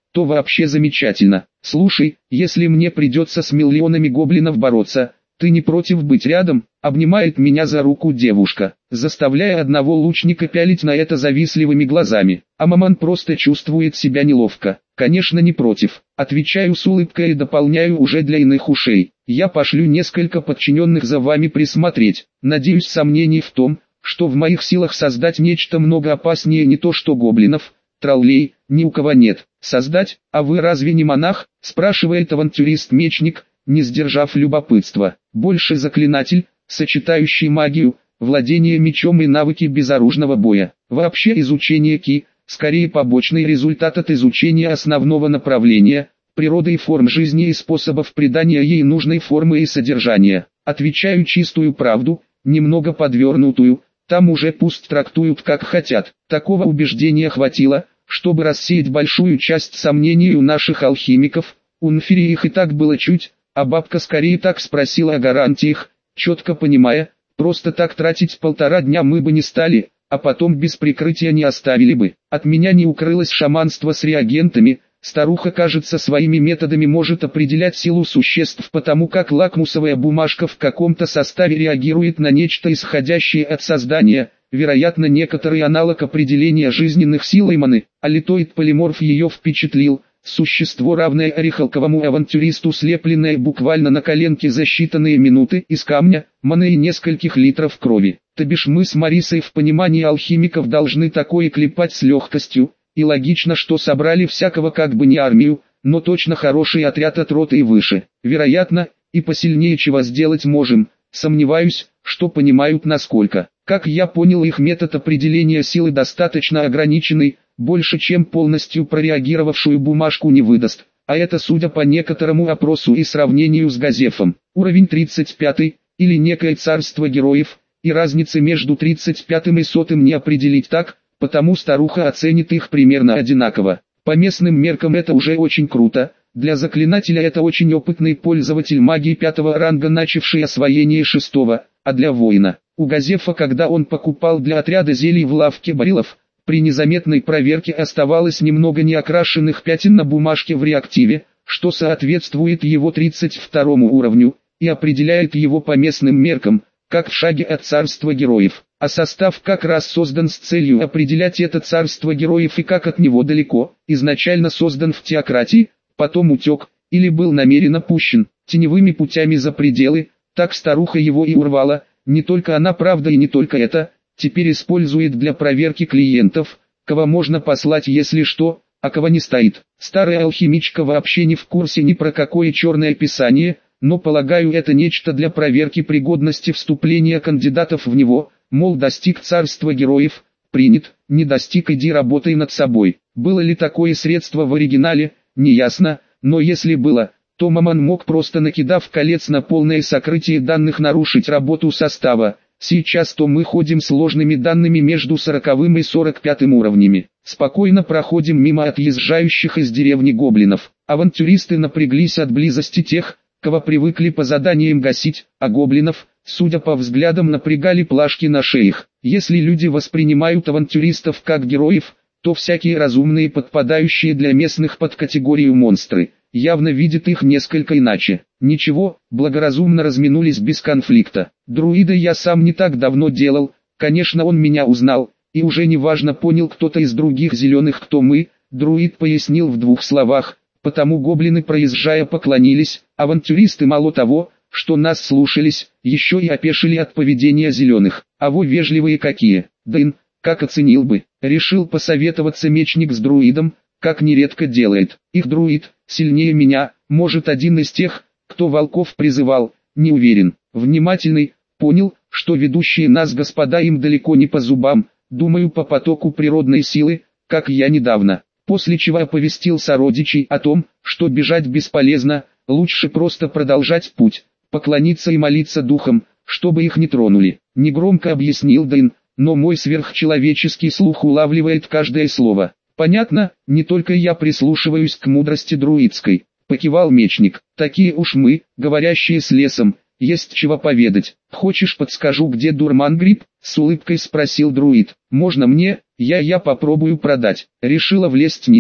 то вообще замечательно. Слушай, если мне придется с миллионами гоблинов бороться, ты не против быть рядом? Обнимает меня за руку девушка, заставляя одного лучника пялить на это завистливыми глазами. А Маман просто чувствует себя неловко. Конечно, не против. Отвечаю с улыбкой и дополняю уже для иных ушей. Я пошлю несколько подчиненных за вами присмотреть. Надеюсь, сомнений в том, что в моих силах создать нечто много опаснее не то что гоблинов, троллей, ни у кого нет. Создать? А вы разве не монах? Спрашивает авантюрист-мечник, не сдержав любопытства. Больше заклинатель, сочетающий магию, владение мечом и навыки безоружного боя. Вообще изучение ки, скорее побочный результат от изучения основного направления, природы и форм жизни и способов придания ей нужной формы и содержания. Отвечаю чистую правду, немного подвернутую, там уже пусть трактуют как хотят. Такого убеждения хватило, чтобы рассеять большую часть сомнений у наших алхимиков. У Нфири их и так было чуть, а бабка скорее так спросила о гарантиях, четко понимая, просто так тратить полтора дня мы бы не стали, а потом без прикрытия не оставили бы. От меня не укрылось шаманство с реагентами, старуха, кажется, своими методами может определять силу существ, потому как лакмусовая бумажка в каком-то составе реагирует на нечто исходящее от создания, вероятно некоторый аналог определения жизненных сил Эйманы, а литоид полиморф ее впечатлил. Существо, равное орехалковому авантюристу, слепленное буквально на коленке за считанные минуты из камня, маны и нескольких литров крови. То бишь мы с Марисой в понимании алхимиков должны такое клепать с легкостью, и логично, что собрали всякого как бы не армию, но точно хороший отряд от роты и выше. Вероятно, и посильнее чего сделать можем, сомневаюсь, что понимают насколько. Как я понял, их метод определения силы достаточно ограниченный, больше чем полностью прореагировавшую бумажку не выдаст, а это судя по некоторому опросу и сравнению с Газефом. Уровень тридцать пятый, или некое царство героев, и разницы между тридцать пятым и сотым не определить так, потому старуха оценит их примерно одинаково. По местным меркам это уже очень круто, для заклинателя это очень опытный пользователь магии пятого ранга, начавший освоение шестого, а для воина. У Газефа, когда он покупал для отряда зелий в лавке барилов, при незаметной проверке оставалось немного неокрашенных пятен на бумажке в реактиве, что соответствует его тридцать второму уровню, и определяет его по местным меркам, как в шаге от царства героев. А состав как раз создан с целью определять это царство героев и как от него далеко, изначально создан в теократии, потом утек, или был намеренно пущен, теневыми путями за пределы, так старуха его и урвала, не только она, правда, и не только это, теперь использует для проверки клиентов, кого можно послать если что, а кого не стоит. Старая алхимичка вообще не в курсе ни про какое черное писание, но полагаю это нечто для проверки пригодности вступления кандидатов в него, мол достиг царства героев, принят, не достиг иди работай над собой. Было ли такое средство в оригинале, не ясно, но если было, то Маман мог просто накидав колец на полное сокрытие данных нарушить работу состава. Сейчас то мы ходим сложными данными между сороковым и сорок пятым уровнями. Спокойно проходим мимо отъезжающих из деревни гоблинов. Авантюристы напряглись от близости тех, кого привыкли по заданиям гасить, а гоблинов, судя по взглядам, напрягали плашки на шеях. Если люди воспринимают авантюристов как героев, то всякие разумные, подпадающие для местных под категорию монстры, явно видят их несколько иначе. Ничего, благоразумно разминулись без конфликта. Друида я сам не так давно делал, конечно он меня узнал, и уже неважно понял кто-то из других зеленых кто мы, друид пояснил в двух словах, потому гоблины проезжая поклонились, авантюристы мало того, что нас слушались, еще и опешили от поведения зеленых. А во вежливые какие, Дэйн, как оценил бы, решил посоветоваться мечник с друидом, как нередко делает. Их друид, сильнее меня, может один из тех, кто волков призывал, не уверен. Внимательный, понял, что ведущие нас господа им далеко не по зубам, думаю по потоку природной силы, как я недавно. После чего оповестил сородичей о том, что бежать бесполезно, лучше просто продолжать путь, поклониться и молиться духом, чтобы их не тронули. Негромко объяснил Дэйн, но мой сверхчеловеческий слух улавливает каждое слово. Понятно, не только я прислушиваюсь к мудрости друидской, покивал мечник. Такие уж мы, говорящие с лесом, есть чего поведать. Хочешь подскажу, где дурман-гриб? С улыбкой спросил друид. Можно мне, я я попробую продать. Решила влезть Нинья.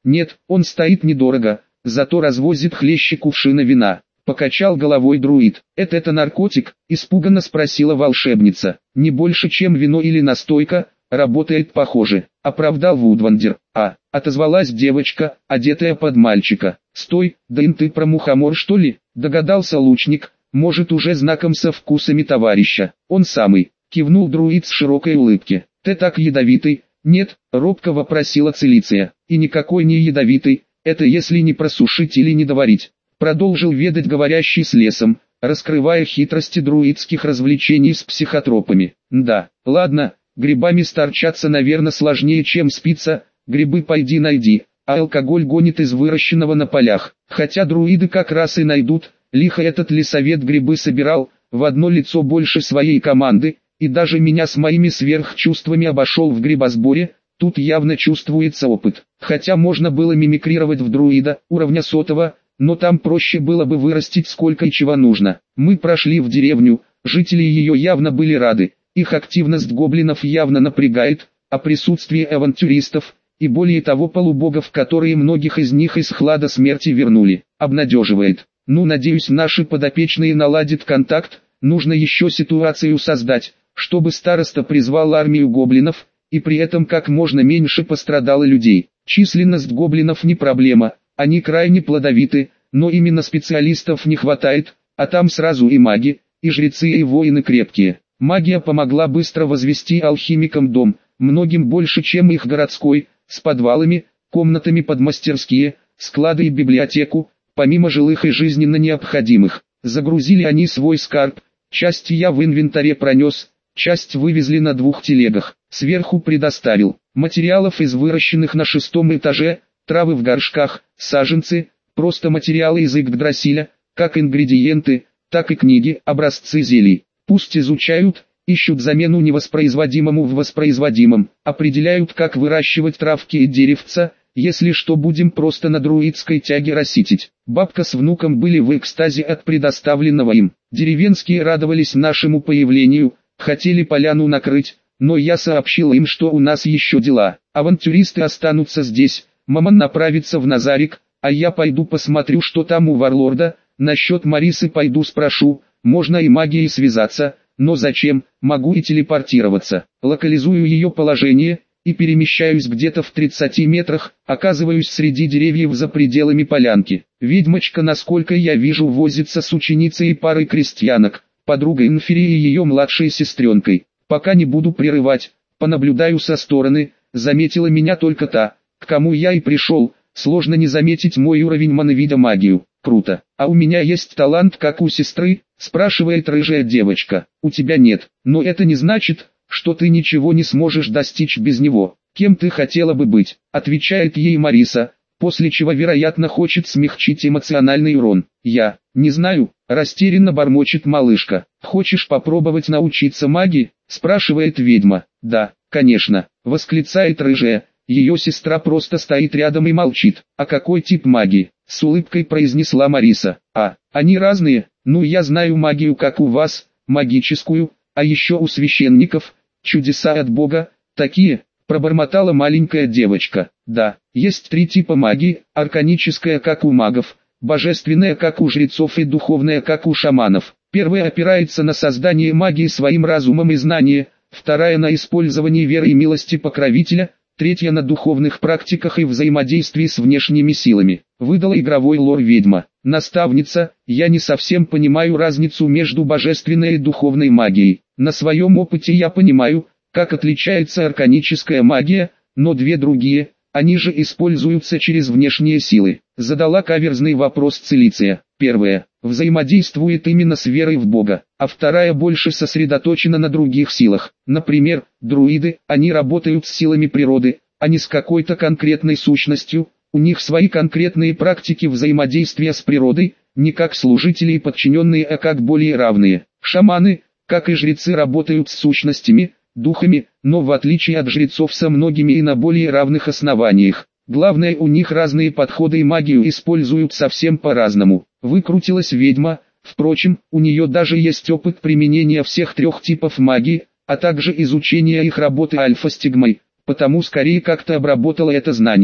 Нет, он стоит недорого, зато развозит хлеще кувшина вина. Покачал головой друид. Это это наркотик? Испуганно спросила волшебница. Не больше, чем вино или настойка, работает похоже. Оправдал Вудвандер. А, отозвалась девочка, одетая под мальчика. Стой, да им ты про мухомор что ли? Догадался лучник, может уже знаком со вкусами товарища. Он самый. Кивнул друид с широкой улыбки. Ты так ядовитый? Нет, робко вопросила Целиция. И никакой не ядовитый, это если не просушить или не доварить. Продолжил ведать говорящий с лесом, раскрывая хитрости друидских развлечений с психотропами. Да, ладно, грибами сторчаться, наверное, сложнее, чем спиться, грибы пойди найди, а алкоголь гонит из выращенного на полях. Хотя друиды как раз и найдут, лихо этот лесовед грибы собирал, в одно лицо больше своей команды, и даже меня с моими сверхчувствами обошел в грибосборе. Тут явно чувствуется опыт. Хотя можно было мимикрировать в друида, уровня сотого, но там проще было бы вырастить сколько и чего нужно. Мы прошли в деревню, жители ее явно были рады, их активность гоблинов явно напрягает, а присутствие авантюристов, и более того полубогов, которые многих из них из хлада смерти вернули, обнадеживает. Ну, надеюсь, наши подопечные наладят контакт, нужно еще ситуацию создать, чтобы староста призвал армию гоблинов, и при этом как можно меньше пострадало людей. Численность гоблинов не проблема. Они крайне плодовиты, но именно специалистов не хватает, а там сразу и маги, и жрецы, и воины крепкие. Магия помогла быстро возвести алхимикам дом, многим больше, чем их городской, с подвалами, комнатами под мастерские, склады и библиотеку, помимо жилых и жизненно необходимых. Загрузили они свой скарб, часть я в инвентаре пронес, часть вывезли на двух телегах, сверху предоставил. Материалов из выращенных на шестом этаже, травы в горшках, саженцы, просто материалы из Игдрасиля, как ингредиенты, так и книги, образцы зелий. Пусть изучают, ищут замену невоспроизводимому в воспроизводимом, определяют, как выращивать травки и деревца, если что будем просто на друидской тяге растить. Бабка с внуком были в экстазе от предоставленного им. Деревенские радовались нашему появлению, хотели поляну накрыть, но я сообщил им, что у нас еще дела. Авантюристы останутся здесь. Маман направится в Назарик, а я пойду посмотрю, что там у варлорда. Насчет Марисы пойду спрошу, можно и магией связаться, но зачем, могу и телепортироваться. Локализую ее положение, и перемещаюсь где-то в тридцати метрах, оказываюсь среди деревьев за пределами полянки. Ведьмочка, насколько я вижу, возится с ученицей и парой крестьянок, подругой Инфери и ее младшей сестренкой. Пока не буду прерывать, понаблюдаю со стороны, заметила меня только та, к кому я и пришел. Сложно не заметить мой уровень мановида магию. Круто. А у меня есть талант, как у сестры? Спрашивает рыжая девочка. У тебя нет, но это не значит, что ты ничего не сможешь достичь без него. Кем ты хотела бы быть? Отвечает ей Мариса, после чего вероятно хочет смягчить эмоциональный урон. Я не знаю, растерянно бормочет малышка. Хочешь попробовать научиться магии? Спрашивает ведьма. Да, конечно, восклицает рыжая. Ее сестра просто стоит рядом и молчит. А какой тип магии? С улыбкой произнесла Мариса. А, они разные. Ну, я знаю магию, как у вас, магическую, а еще у священников, чудеса от Бога, такие, пробормотала маленькая девочка. Да, есть три типа магии: арканическая, как у магов, божественная, как у жрецов, и духовная, как у шаманов. Первая опирается на создание магии своим разумом и знанием, вторая на использование веры и милости покровителя, третья на духовных практиках и взаимодействии с внешними силами. Выдала игровой лор ведьма. Наставница, я не совсем понимаю разницу между божественной и духовной магией. На своем опыте я понимаю, как отличается арканическая магия, но две другие, они же используются через внешние силы. Задала каверзный вопрос Целиция. Первая взаимодействует именно с верой в Бога, а вторая больше сосредоточена на других силах. Например, друиды, они работают с силами природы, а не с какой-то конкретной сущностью. У них свои конкретные практики взаимодействия с природой, не как служители и подчиненные, а как более равные. Шаманы, как и жрецы, работают с сущностями, духами, но в отличие от жрецов со многими и на более равных основаниях. Главное, у них разные подходы и магию используют совсем по-разному. Выкрутилась ведьма, впрочем, у нее даже есть опыт применения всех трех типов магии, а также изучения их работы альфа-стигмой, потому скорее как-то обработала это знание.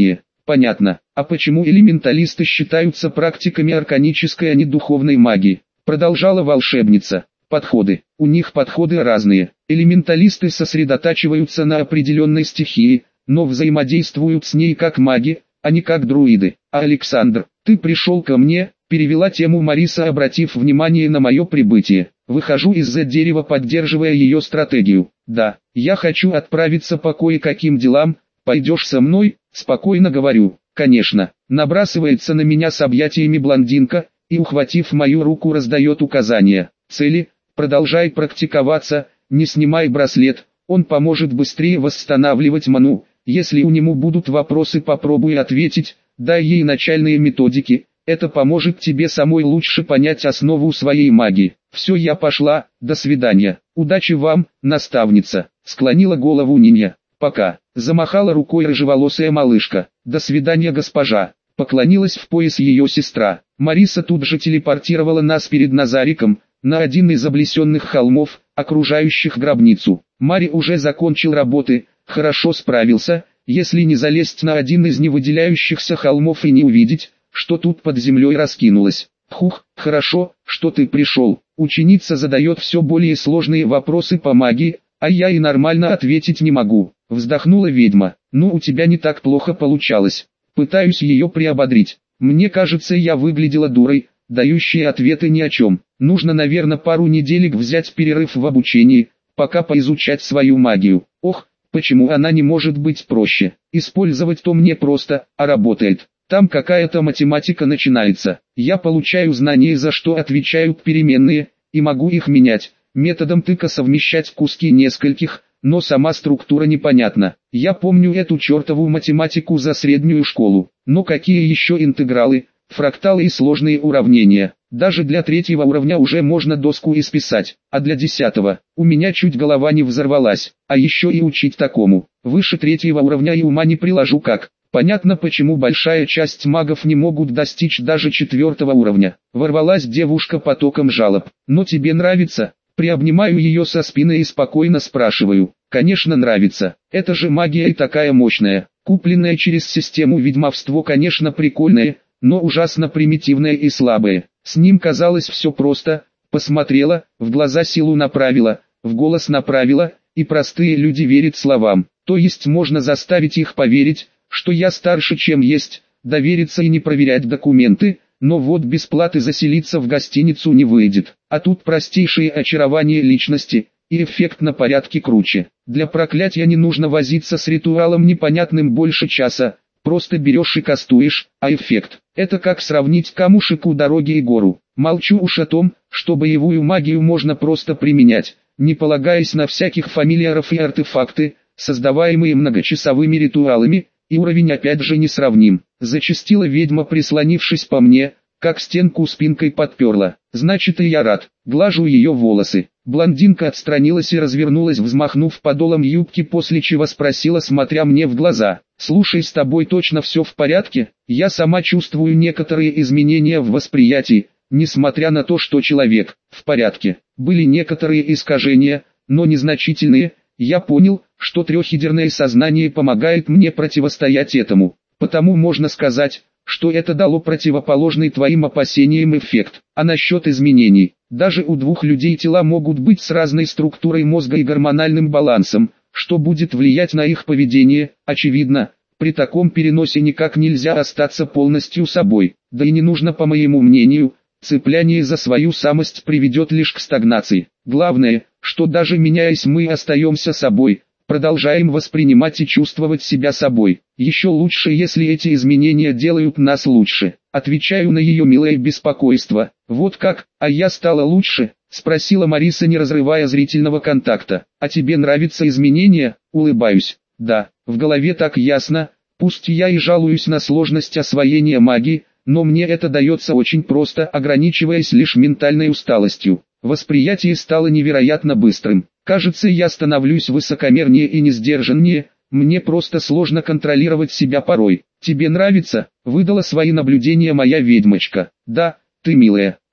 Понятно. А почему элементалисты считаются практиками арканической, а не духовной магии? Продолжала волшебница. Подходы. У них подходы разные. Элементалисты сосредотачиваются на определенной стихии, но взаимодействуют с ней как маги, а не как друиды. А Александр, ты пришел ко мне, перевела тему Мариса, обратив внимание на мое прибытие. Выхожу из-за дерева, поддерживая ее стратегию. Да, я хочу отправиться по кое-каким делам, пойдешь со мной? Спокойно говорю. Конечно. Набрасывается на меня с объятиями блондинка, и ухватив мою руку раздает указания. Цели: продолжай практиковаться, не снимай браслет, он поможет быстрее восстанавливать ману. Если у него будут вопросы, попробуй ответить, дай ей начальные методики, это поможет тебе самой лучше понять основу своей магии. Все, я пошла, до свидания. Удачи вам, наставница. Склонила голову Ниня. Пока. Замахала рукой рыжеволосая малышка. До свидания, госпожа. Поклонилась в пояс ее сестра. Мариса тут же телепортировала нас перед Назариком, на один из облесенных холмов, окружающих гробницу. Мари уже закончил работы, хорошо справился, если не залезть на один из невыделяющихся холмов и не увидеть, что тут под землей раскинулось. Хух, хорошо, что ты пришел. Ученица задает все более сложные вопросы по магии, а я и нормально ответить не могу. Вздохнула ведьма. Ну, у тебя не так плохо получалось. Пытаюсь ее приободрить. Мне кажется, я выглядела дурой, дающей ответы ни о чем. Нужно, наверное, пару неделек взять перерыв в обучении, пока поизучать свою магию. Ох, почему она не может быть проще? Использовать-то мне просто, а работает. Там какая-то математика начинается. Я получаю знания, за что отвечают переменные, и могу их менять. Методом тыка совмещать куски нескольких, но сама структура непонятна. Я помню эту чертову математику за среднюю школу. Но какие еще интегралы, фракталы и сложные уравнения? Даже для третьего уровня уже можно доску исписать, а для десятого, у меня чуть голова не взорвалась. А еще и учить такому. Выше третьего уровня и ума не приложу как. Понятно, почему большая часть магов не могут достичь даже четвертого уровня. Ворвалась девушка потоком жалоб. Но тебе нравится? Приобнимаю ее со спины и спокойно спрашиваю. Конечно, нравится. Это же магия и такая мощная. Купленная через систему ведьмовство, конечно, прикольное, но ужасно примитивное и слабое. С ним казалось все просто. Посмотрела, в глаза силу направила, в голос направила, и простые люди верят словам. То есть можно заставить их поверить, что я старше, чем есть, довериться и не проверять документы, но вот без платы заселиться в гостиницу не выйдет. А тут простейшее очарование личности, и эффект на порядке круче. Для проклятия не нужно возиться с ритуалом непонятным больше часа, просто берешь и кастуешь, а эффект — это как сравнить камушек у дороги и гору. Молчу уж о том, что боевую магию можно просто применять, не полагаясь на всяких фамильяров и артефакты, создаваемые многочасовыми ритуалами, и уровень опять же несравним. Зачастила ведьма, прислонившись по мне, как стенку спинкой подперла. Значит, и я рад. Глажу ее волосы. Блондинка отстранилась и развернулась, взмахнув подолом юбки, после чего спросила, смотря мне в глаза: «Слушай, с тобой точно все в порядке?» Я сама чувствую некоторые изменения в восприятии, несмотря на то, что человек в порядке. Были некоторые искажения, но незначительные. Я понял, что трехъядерное сознание помогает мне противостоять этому. Потому можно сказать, что это дало противоположный твоим опасениям эффект. А насчет изменений, даже у двух людей тела могут быть с разной структурой мозга и гормональным балансом, что будет влиять на их поведение. Очевидно, при таком переносе никак нельзя остаться полностью собой. Да и не нужно, по моему мнению. Цепляние за свою самость приведет лишь к стагнации. Главное, что даже меняясь, мы остаемся собой, продолжаем воспринимать и чувствовать себя собой. Еще лучше, если эти изменения делают нас лучше. Отвечаю на ее милое беспокойство. Вот как, а я стала лучше? Спросила Мариса, не разрывая зрительного контакта. А тебе нравятся изменения? Улыбаюсь. Да, в голове так ясно. Пусть я и жалуюсь на сложность освоения магии, но мне это дается очень просто, ограничиваясь лишь ментальной усталостью. Восприятие стало невероятно быстрым. Кажется, я становлюсь высокомернее и несдержаннее, мне просто сложно контролировать себя порой. Тебе нравится? Выдала свои наблюдения моя ведьмочка. Да, ты милая.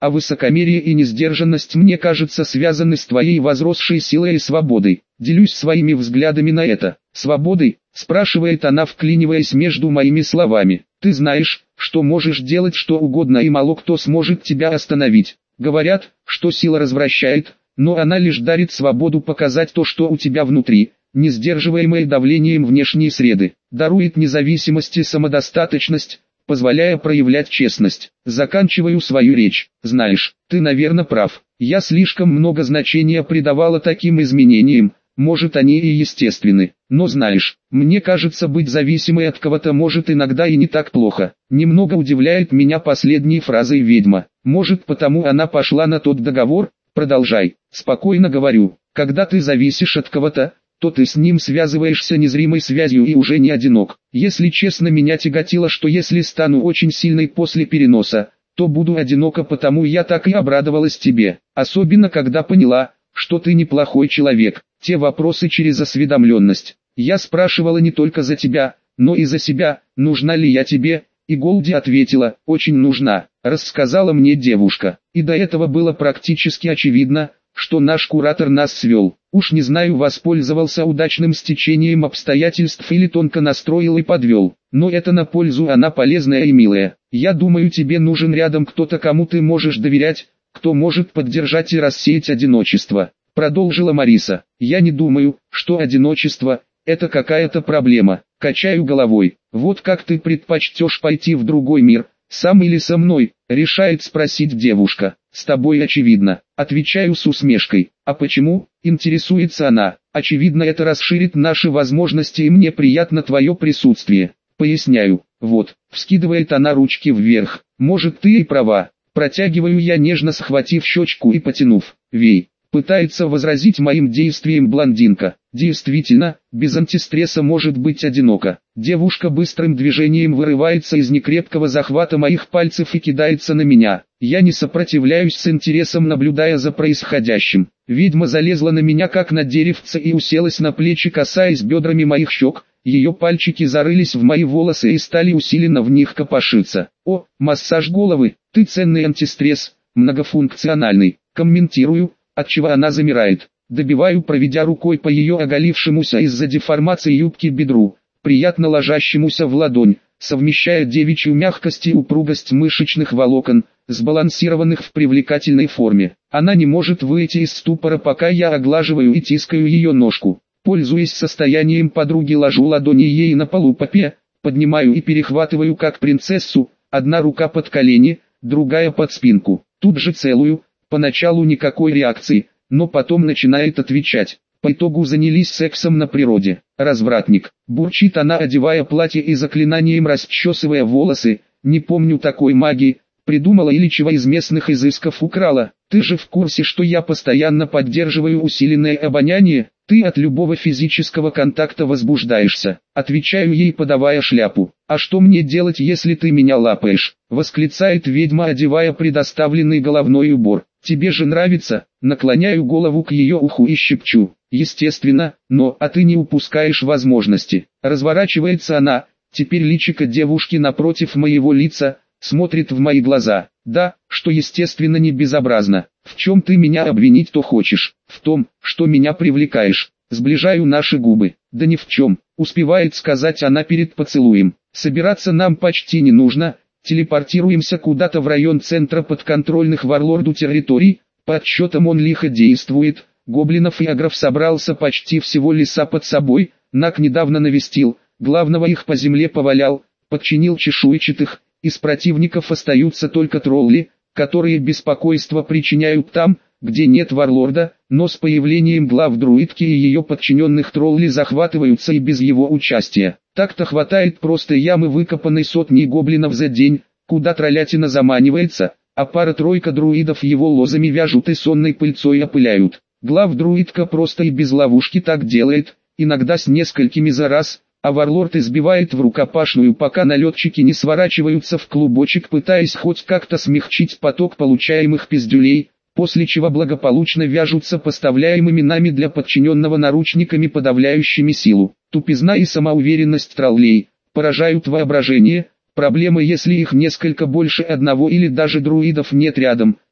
а высокомерие и несдержанность, мне кажется, связаны с твоей возросшей силой и свободой. Делюсь своими взглядами на это. Свободой? Спрашивает она, вклиниваясь между моими словами. Ты знаешь, что можешь делать что угодно и мало кто сможет тебя остановить. Говорят, что сила развращает, но она лишь дарит свободу показать то, что у тебя внутри, не сдерживаемое давлением внешней среды. Дарует независимость и самодостаточность, позволяя проявлять честность. Заканчиваю свою речь. Знаешь, ты, наверное, прав. Я слишком много значения придавала таким изменениям, может, они и естественны. Но знаешь, мне кажется, быть зависимой от кого-то может иногда и не так плохо. Немного удивляет меня последней фразой ведьма. Может, потому она пошла на тот договор? Продолжай. Спокойно говорю. Когда ты зависишь от кого-то, то ты с ним связываешься незримой связью и уже не одинок. Если честно, меня тяготило, что если стану очень сильной после переноса, то буду одинока, потому я так и обрадовалась тебе. Особенно когда поняла, что ты неплохой человек. Те вопросы через осведомленность. Я спрашивала не только за тебя, но и за себя, нужна ли я тебе, и Голди ответила, очень нужна, рассказала мне девушка. И до этого было практически очевидно, что наш куратор нас свел. Уж не знаю, воспользовался удачным стечением обстоятельств или тонко настроил и подвел. Но это на пользу, она полезная и милая. Я думаю, тебе нужен рядом кто-то, кому ты можешь доверять, кто может поддержать и рассеять одиночество. Продолжила Мариса. Я не думаю, что одиночество – это какая-то проблема. Качаю головой. Вот как ты предпочтешь пойти в другой мир, сам или со мной, решает спросить девушка. С тобой очевидно. Отвечаю с усмешкой. А почему? Интересуется она. Очевидно, это расширит наши возможности и мне приятно твое присутствие. Поясняю. Вот, вскидывает она ручки вверх. Может, ты и права. Протягиваю я, нежно схватив щечку и потянув. Вей. Пытается возразить моим действиям блондинка. Действительно, без антистресса может быть одиноко. Девушка быстрым движением вырывается из некрепкого захвата моих пальцев и кидается на меня. Я не сопротивляюсь, с интересом наблюдая за происходящим. Ведьма залезла на меня как на деревце и уселась на плечи, касаясь бедрами моих щек. Ее пальчики зарылись в мои волосы и стали усиленно в них копошиться. О, массаж головы, ты ценный антистресс, многофункциональный. Комментирую, отчего она замирает. Добиваю, проведя рукой по ее оголившемуся из-за деформации юбки бедру, приятно ложащемуся в ладонь, совмещая девичью мягкость и упругость мышечных волокон, сбалансированных в привлекательной форме. Она не может выйти из ступора, пока я оглаживаю и тискаю ее ножку. Пользуясь состоянием подруги, ложу ладони ей на полу попе, поднимаю и перехватываю как принцессу, одна рука под колени, другая под спинку. Тут же целую, поначалу никакой реакции, но потом начинает отвечать. По итогу занялись сексом на природе. Развратник. Бурчит она, одевая платье и заклинанием расчесывая волосы. Не помню такой магии. Придумала или чего из местных изысков украла. Ты же в курсе, что я постоянно поддерживаю усиленное обоняние? Ты от любого физического контакта возбуждаешься. Отвечаю ей, подавая шляпу. А что мне делать, если ты меня лапаешь? Восклицает ведьма, одевая предоставленный головной убор. Тебе же нравится? Наклоняю голову к ее уху и шепчу. Естественно, но, а ты не упускаешь возможности. Разворачивается она, теперь личико девушки напротив моего лица, смотрит в мои глаза. Да, что естественно не безобразно. В чем ты меня обвинить то хочешь? В том, что меня привлекаешь. Сближаю наши губы. Да ни в чем, успевает сказать она перед поцелуем. Собираться нам почти не нужно. Телепортируемся куда-то в район центра подконтрольных варлорду территорий. По отчетам он лихо действует. Гоблинов и агров собрался почти всего леса под собой. Наг недавно навестил, главного их по земле повалял, подчинил чешуйчатых. Из противников остаются только тролли, которые беспокойство причиняют там, где нет варлорда, но с появлением глав друидки и ее подчиненных тролли захватываются и без его участия. Так-то хватает просто ямы, выкопанной сотней гоблинов за день, куда троллятина заманивается, а пара-тройка друидов его лозами вяжут и сонной пыльцой опыляют. Глав друидка просто и без ловушки так делает, иногда с несколькими за раз, а варлорд избивает в рукопашную, пока налетчики не сворачиваются в клубочек, пытаясь хоть как-то смягчить поток получаемых пиздюлей, после чего благополучно вяжутся поставляемыми нами для подчиненного наручниками, подавляющими силу. Тупизна и самоуверенность троллей поражают воображение. Проблема, если их несколько больше одного или даже друидов нет рядом,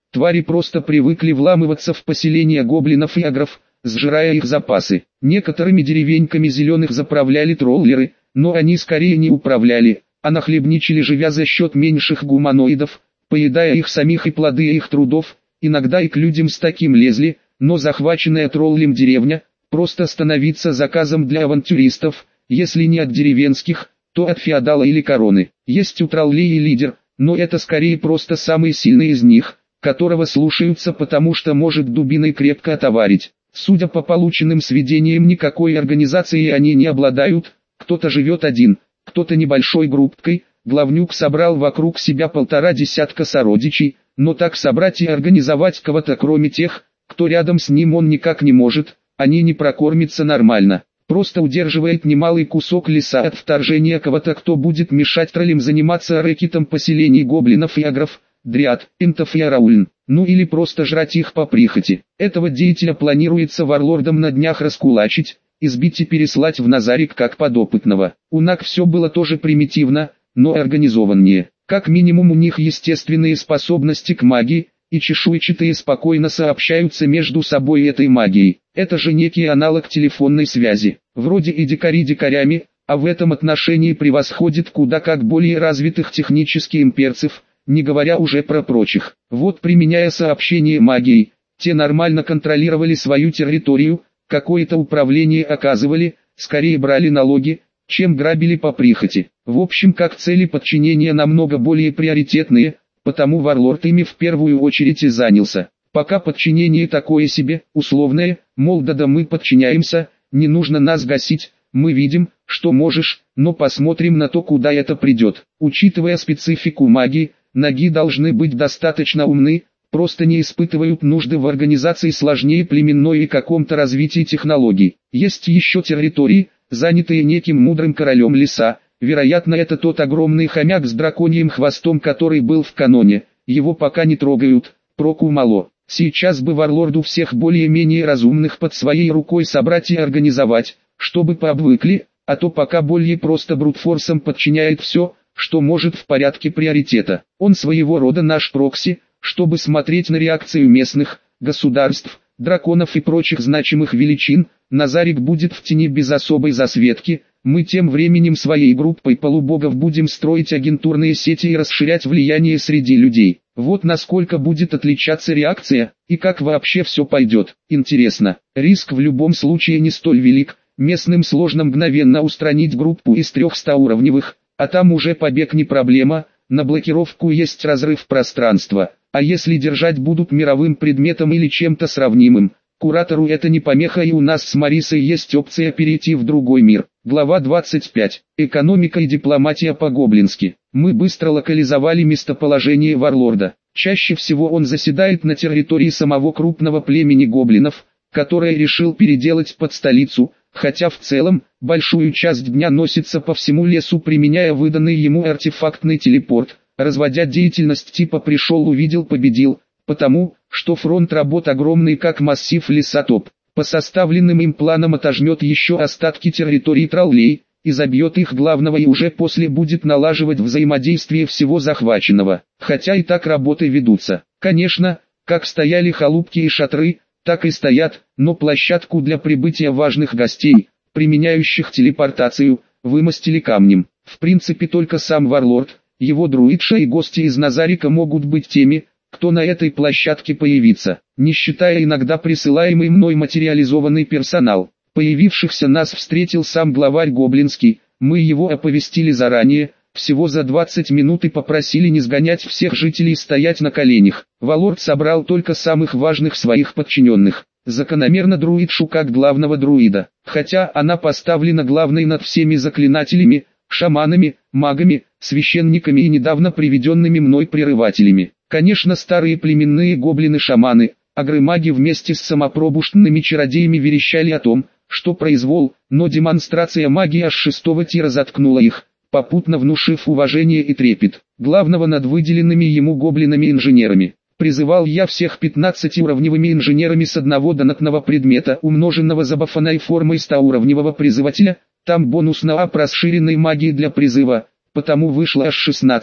Твари просто привыкли вламываться в поселения гоблинов и агров, сжирая их запасы. Некоторыми деревеньками зеленых заправляли троллеры, но они скорее не управляли, а нахлебничали, живя за счет меньших гуманоидов, поедая их самих и плоды их трудов. Иногда и к людям с таким лезли, но захваченная троллем деревня просто становится заказом для авантюристов, если не от деревенских, то от феодала или короны. Есть у троллей и лидер, но это скорее просто самый сильный из них, которого слушаются, потому что может дубиной крепко отоварить. Судя по полученным сведениям, никакой организацией они не обладают, кто-то живет один, кто-то небольшой группкой. Главнюк собрал вокруг себя полтора десятка сородичей, но так собрать и организовать кого-то кроме тех, кто рядом с ним, он никак не может, они не прокормятся нормально. Просто удерживает немалый кусок леса от вторжения кого-то, кто будет мешать троллям заниматься рэкетом поселений гоблинов и агров, дриад, энтов и араульн, ну или просто жрать их по прихоти. Этого деятеля планируется варлордом на днях раскулачить, избить и переслать в Назарик как подопытного. У Наг все было тоже примитивно, но организованнее. Как минимум у них естественные способности к магии, и чешуйчатые спокойно сообщаются между собой этой магией. Это же некий аналог телефонной связи. Вроде и дикари дикарями, а в этом отношении превосходит куда как более развитых технически имперцев, не говоря уже про прочих. Вот, применяя сообщение магией, те нормально контролировали свою территорию, какое-то управление оказывали, скорее брали налоги, чем грабили по прихоти. В общем, как цели подчинения намного более приоритетные, потому варлорд ими в первую очередь и занялся. Пока подчинение такое себе, условное, мол, да-да, мы подчиняемся, не нужно нас гасить, мы видим, что можешь, но посмотрим на то, куда это придет. Учитывая специфику магии, наги должны быть достаточно умны, просто не испытывают нужды в организации сложнее племенной и каком-то развитии технологий. Есть еще территории, занятые неким мудрым королем леса. Вероятно, это тот огромный хомяк с драконьим хвостом, который был в каноне. Его пока не трогают, проку мало. Сейчас бы варлорду всех более-менее разумных под своей рукой собрать и организовать, чтобы пообвыкли, а то пока более просто брутфорсом подчиняет все, что может в порядке приоритета. Он своего рода наш прокси, чтобы смотреть на реакцию местных, государств, драконов и прочих значимых величин. Назарик будет в тени без особой засветки. Мы тем временем своей группой полубогов будем строить агентурные сети и расширять влияние среди людей. Вот насколько будет отличаться реакция, и как вообще все пойдет. Интересно, риск в любом случае не столь велик, местным сложно мгновенно устранить группу из трех стауровневых, а там уже побег не проблема, на блокировку есть разрыв пространства, а если держать будут мировым предметом или чем-то сравнимым, куратору это не помеха, и у нас с Марисой есть опция перейти в другой мир. Глава двадцать пять. Экономика и дипломатия по-гоблински. Мы быстро локализовали местоположение варлорда. Чаще всего он заседает на территории самого крупного племени гоблинов, которое решил переделать под столицу, хотя в целом, большую часть дня носится по всему лесу, применяя выданный ему артефактный телепорт, разводя деятельность типа «пришел, увидел, победил», потому, что фронт работ огромный, как массив лесотоп. По составленным им планам отожмет еще остатки территории троллей, и забьет их главного, и уже после будет налаживать взаимодействие всего захваченного. Хотя и так работы ведутся. Конечно, как стояли халупки и шатры, так и стоят, но площадку для прибытия важных гостей, применяющих телепортацию, вымостили камнем. В принципе, только сам варлорд, его друидша и гости из Назарика могут быть теми, кто на этой площадке появится, не считая иногда присылаемый мной материализованный персонал. Появившихся нас встретил сам главарь Гоблинский, мы его оповестили заранее, всего за двадцать минут, и попросили не сгонять всех жителей стоять на коленях. Валорд собрал только самых важных своих подчиненных, закономерно друидшу как главного друида, хотя она поставлена главной над всеми заклинателями, шаманами, магами, священниками и недавно приведенными мной прерывателями. Конечно, старые племенные гоблины-шаманы, агры-маги вместе с самопробужденными чародеями верещали о том, что произвол, но демонстрация магии аж шестого тира заткнула их, попутно внушив уважение и трепет. Главного над выделенными ему гоблинами-инженерами призывал я всех пятнадцатиуровневыми инженерами с одного донатного предмета, умноженного забафанной формой стауровневого призывателя. Там бонус на ап расширенной магии для призыва, потому вышло аж шестнадцать.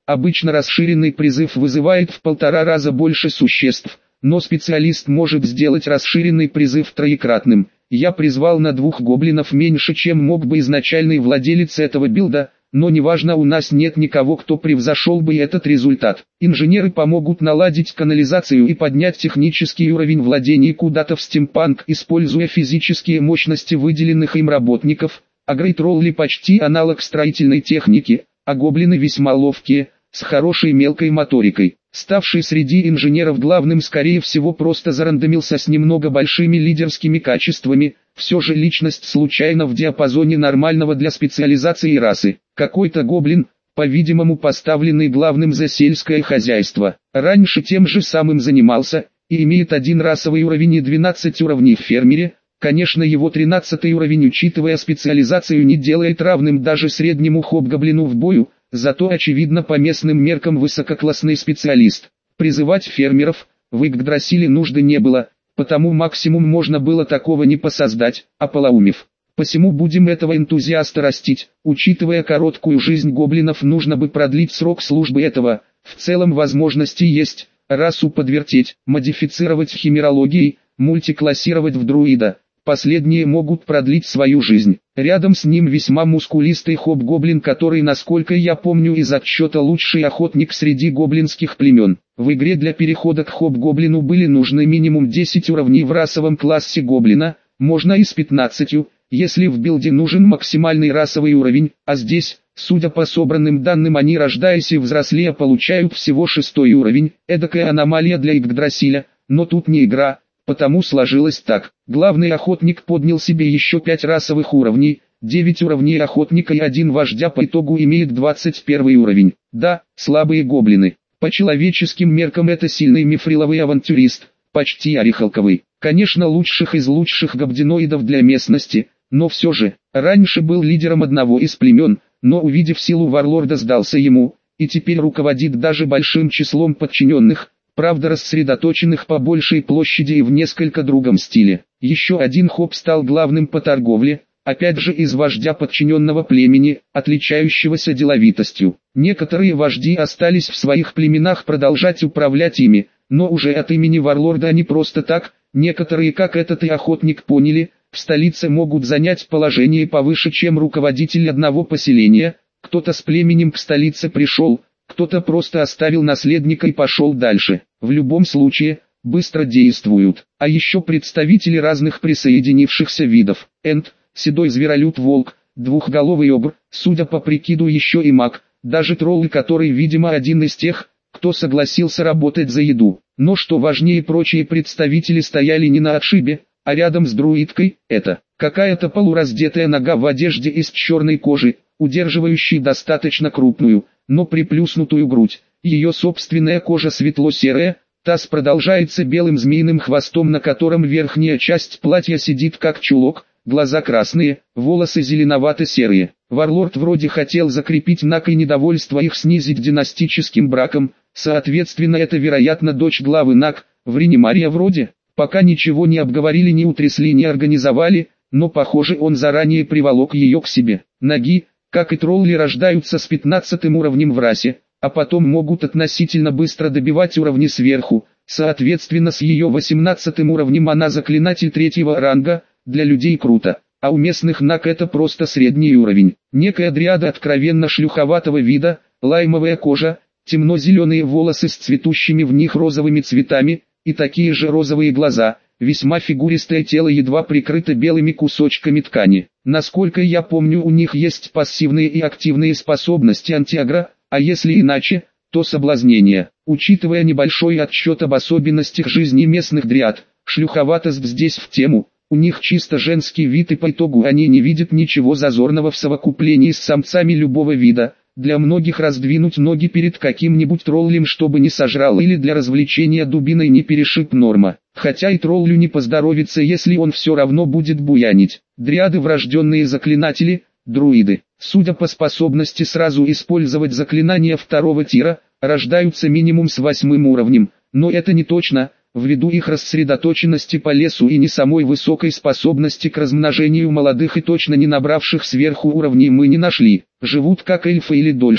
Обычно расширенный призыв вызывает в полтора раза больше существ, но специалист может сделать расширенный призыв троекратным. Я призвал на двух гоблинов меньше, чем мог бы изначальный владелец этого билда, но неважно, у нас нет никого, кто превзошел бы этот результат. Инженеры помогут наладить канализацию и поднять технический уровень владений куда-то в стимпанк, используя физические мощности выделенных им работников, а грейтролли почти аналог строительной техники, а гоблины весьма ловкие, с хорошей мелкой моторикой. Ставший среди инженеров главным, скорее всего, просто зарандомился с немного большими лидерскими качествами, все же личность случайно в диапазоне нормального для специализации расы. Какой-то гоблин, по-видимому поставленный главным за сельское хозяйство, раньше тем же самым занимался, и имеет один расовый уровень и двенадцать уровней в фермере. Конечно, его тринадцатый уровень, учитывая специализацию, не делает равным даже среднему хоб-гоблину в бою, зато очевидно по местным меркам высококлассный специалист. Призывать фермеров в Игдрасиле нужды не было, потому максимум можно было такого не посоздать, ополоумев. Посему будем этого энтузиаста растить. Учитывая короткую жизнь гоблинов, нужно бы продлить срок службы этого. В целом возможности есть: расу подвертеть, модифицировать химерологией, мультиклассировать в друида. Последние могут продлить свою жизнь. Рядом с ним весьма мускулистый хоб-гоблин, который, насколько я помню из отчета, лучший охотник среди гоблинских племен. В игре для перехода к хоб-гоблину были нужны минимум десять уровней в расовом классе гоблина, можно и с пятнадцатью, если в билде нужен максимальный расовый уровень, а здесь, судя по собранным данным, они, рождаясь и взрослея, получают всего шестой уровень. Эдакая аномалия для Игдрасиля, но тут не игра. Потому сложилось так. Главный охотник поднял себе еще пять расовых уровней, девять уровней охотника и один вождя, по итогу имеет двадцать первый уровень. Да, слабые гоблины. По человеческим меркам это сильный мифриловый авантюрист, почти орехалковый. Конечно, лучших из лучших гобдиноидов для местности, но все же, раньше был лидером одного из племен, но увидев силу варлорда, сдался ему, и теперь руководит даже большим числом подчиненных, правда рассредоточенных по большей площади и в несколько другом стиле. Еще один хоб стал главным по торговле, опять же из вождя подчиненного племени, отличающегося деловитостью. Некоторые вожди остались в своих племенах продолжать управлять ими, но уже от имени варлорда, а не просто так. Некоторые, как этот и охотник, поняли, в столице могут занять положение повыше, чем руководитель одного поселения. Кто-то с племенем к столице пришел, кто-то просто оставил наследника и пошел дальше. В любом случае, быстро действуют. А еще представители разных присоединившихся видов. Энд, седой зверолюд-волк, двухголовый обр, судя по прикиду еще и маг, даже троллы, который, видимо, один из тех, кто согласился работать за еду. Но что важнее, прочие представители стояли не на отшибе, а рядом с друидкой. Это какая-то полураздетая нога в одежде из черной кожи, удерживающей достаточно крупную, но приплюснутую грудь. Ее собственная кожа светло-серая, таз продолжается белым змеиным хвостом, на котором верхняя часть платья сидит как чулок, глаза красные, волосы зеленовато-серые. Варлорд вроде хотел закрепить Нак и недовольство их снизить династическим браком, соответственно это вероятно дочь главы Нак, Вринимария вроде. Пока ничего не обговорили, не утрясли, не организовали, но похоже он заранее приволок ее к себе. Ноги, как и тролли, рождаются с пятнадцатым уровнем в расе, а потом могут относительно быстро добивать уровни сверху, соответственно с ее восемнадцатым уровнем она заклинатель третьего ранга. Для людей круто, а у местных Нак это просто средний уровень. Некая дриада откровенно шлюховатого вида, лаймовая кожа, темно-зеленые волосы с цветущими в них розовыми цветами, и такие же розовые глаза, весьма фигуристое тело едва прикрыто белыми кусочками ткани. Насколько я помню, у них есть пассивные и активные способности антиагро, а если иначе, то соблазнение. Учитывая небольшой отчет об особенностях жизни местных дриад, шлюховатость здесь в тему. У них чисто женский вид, и по итогу они не видят ничего зазорного в совокуплении с самцами любого вида. Для многих раздвинуть ноги перед каким-нибудь троллем, чтобы не сожрал, или для развлечения дубиной не перешиб, норма. Хотя и троллю не поздоровится, если он все равно будет буянить. Дриады — врожденные заклинатели, друиды. Судя по способности сразу использовать заклинания второго тира, рождаются минимум с восьмым уровнем, но это не точно. Ввиду их рассредоточенности по лесу и не самой высокой способности к размножению молодых и точно не набравших сверху уровней мы не нашли. Живут как эльфы или дольше.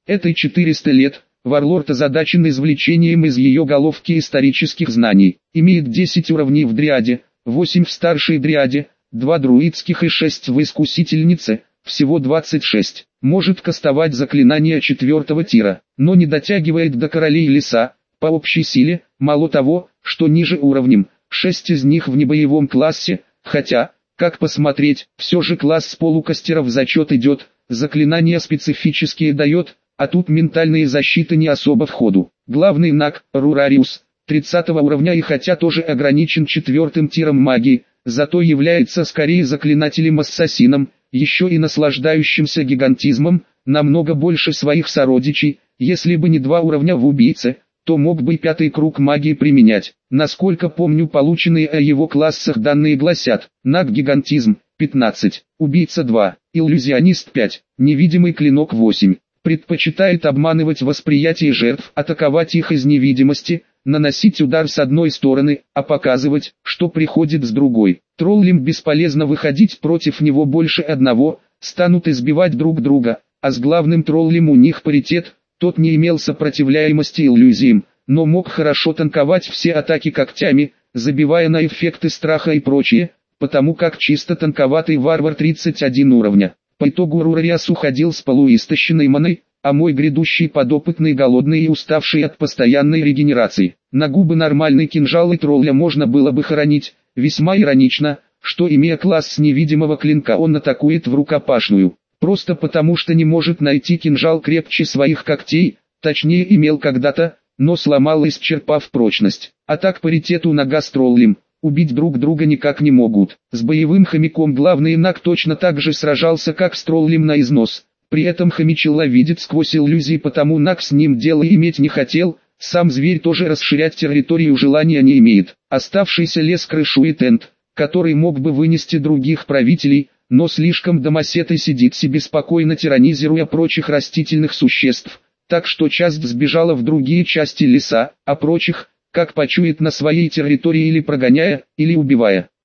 Этой четыреста лет, Варлорд озадачен извлечением из ее головки исторических знаний. Имеет десять уровней в дриаде, восемь в старшей дриаде, два друидских и шесть в искусительнице, всего двадцать шесть. Может кастовать заклинания четвертого тира, но не дотягивает до королей леса. По общей силе, мало того, что ниже уровнем, шесть из них в небоевом классе, хотя, как посмотреть, все же класс полукастера в зачет идет, заклинания специфические дает, а тут ментальные защиты не особо в ходу. Главный наг, Рурариус, тридцатого уровня и хотя тоже ограничен четвертым тиром магии, зато является скорее заклинателем-ассасином, еще и наслаждающимся гигантизмом, намного больше своих сородичей. Если бы не два уровня в убийце, то мог бы пятый круг магии применять. Насколько помню, полученные о его классах данные гласят: наг-гигантизм пятнадцать, убийца два, иллюзионист пять, невидимый клинок восемь. Предпочитает обманывать восприятие жертв, атаковать их из невидимости, наносить удар с одной стороны, а показывать, что приходит с другой. Троллям бесполезно выходить против него больше одного, станут избивать друг друга, а с главным троллем у них паритет. Тот не имел сопротивляемости иллюзиям, но мог хорошо танковать все атаки когтями, забивая на эффекты страха и прочее, потому как чисто танковатый варвар тридцать один уровня. По итогу Рурариас уходил с полуистощенной маной, а мой грядущий подопытный голодный и уставший от постоянной регенерации. На губы нормальный кинжал и тролля можно было бы хоронить, весьма иронично, что имея класс невидимого клинка он атакует в рукопашную. Просто потому что не может найти кинжал крепче своих когтей, точнее имел когда-то, но сломал, исчерпав прочность. А так паритету нага с троллем, убить друг друга никак не могут. С боевым хомяком главный наг точно так же сражался как с троллем на износ. При этом хомячила видит сквозь иллюзии, потому наг с ним дело иметь не хотел, сам зверь тоже расширять территорию желания не имеет. Оставшийся лес крышует Энд, который мог бы вынести других правителей, но слишком домосед и сидит себе спокойно, тиранизируя прочих растительных существ, так что часть сбежала в другие части леса, а прочих, как почует, на своей территории или прогоняя, или убивая.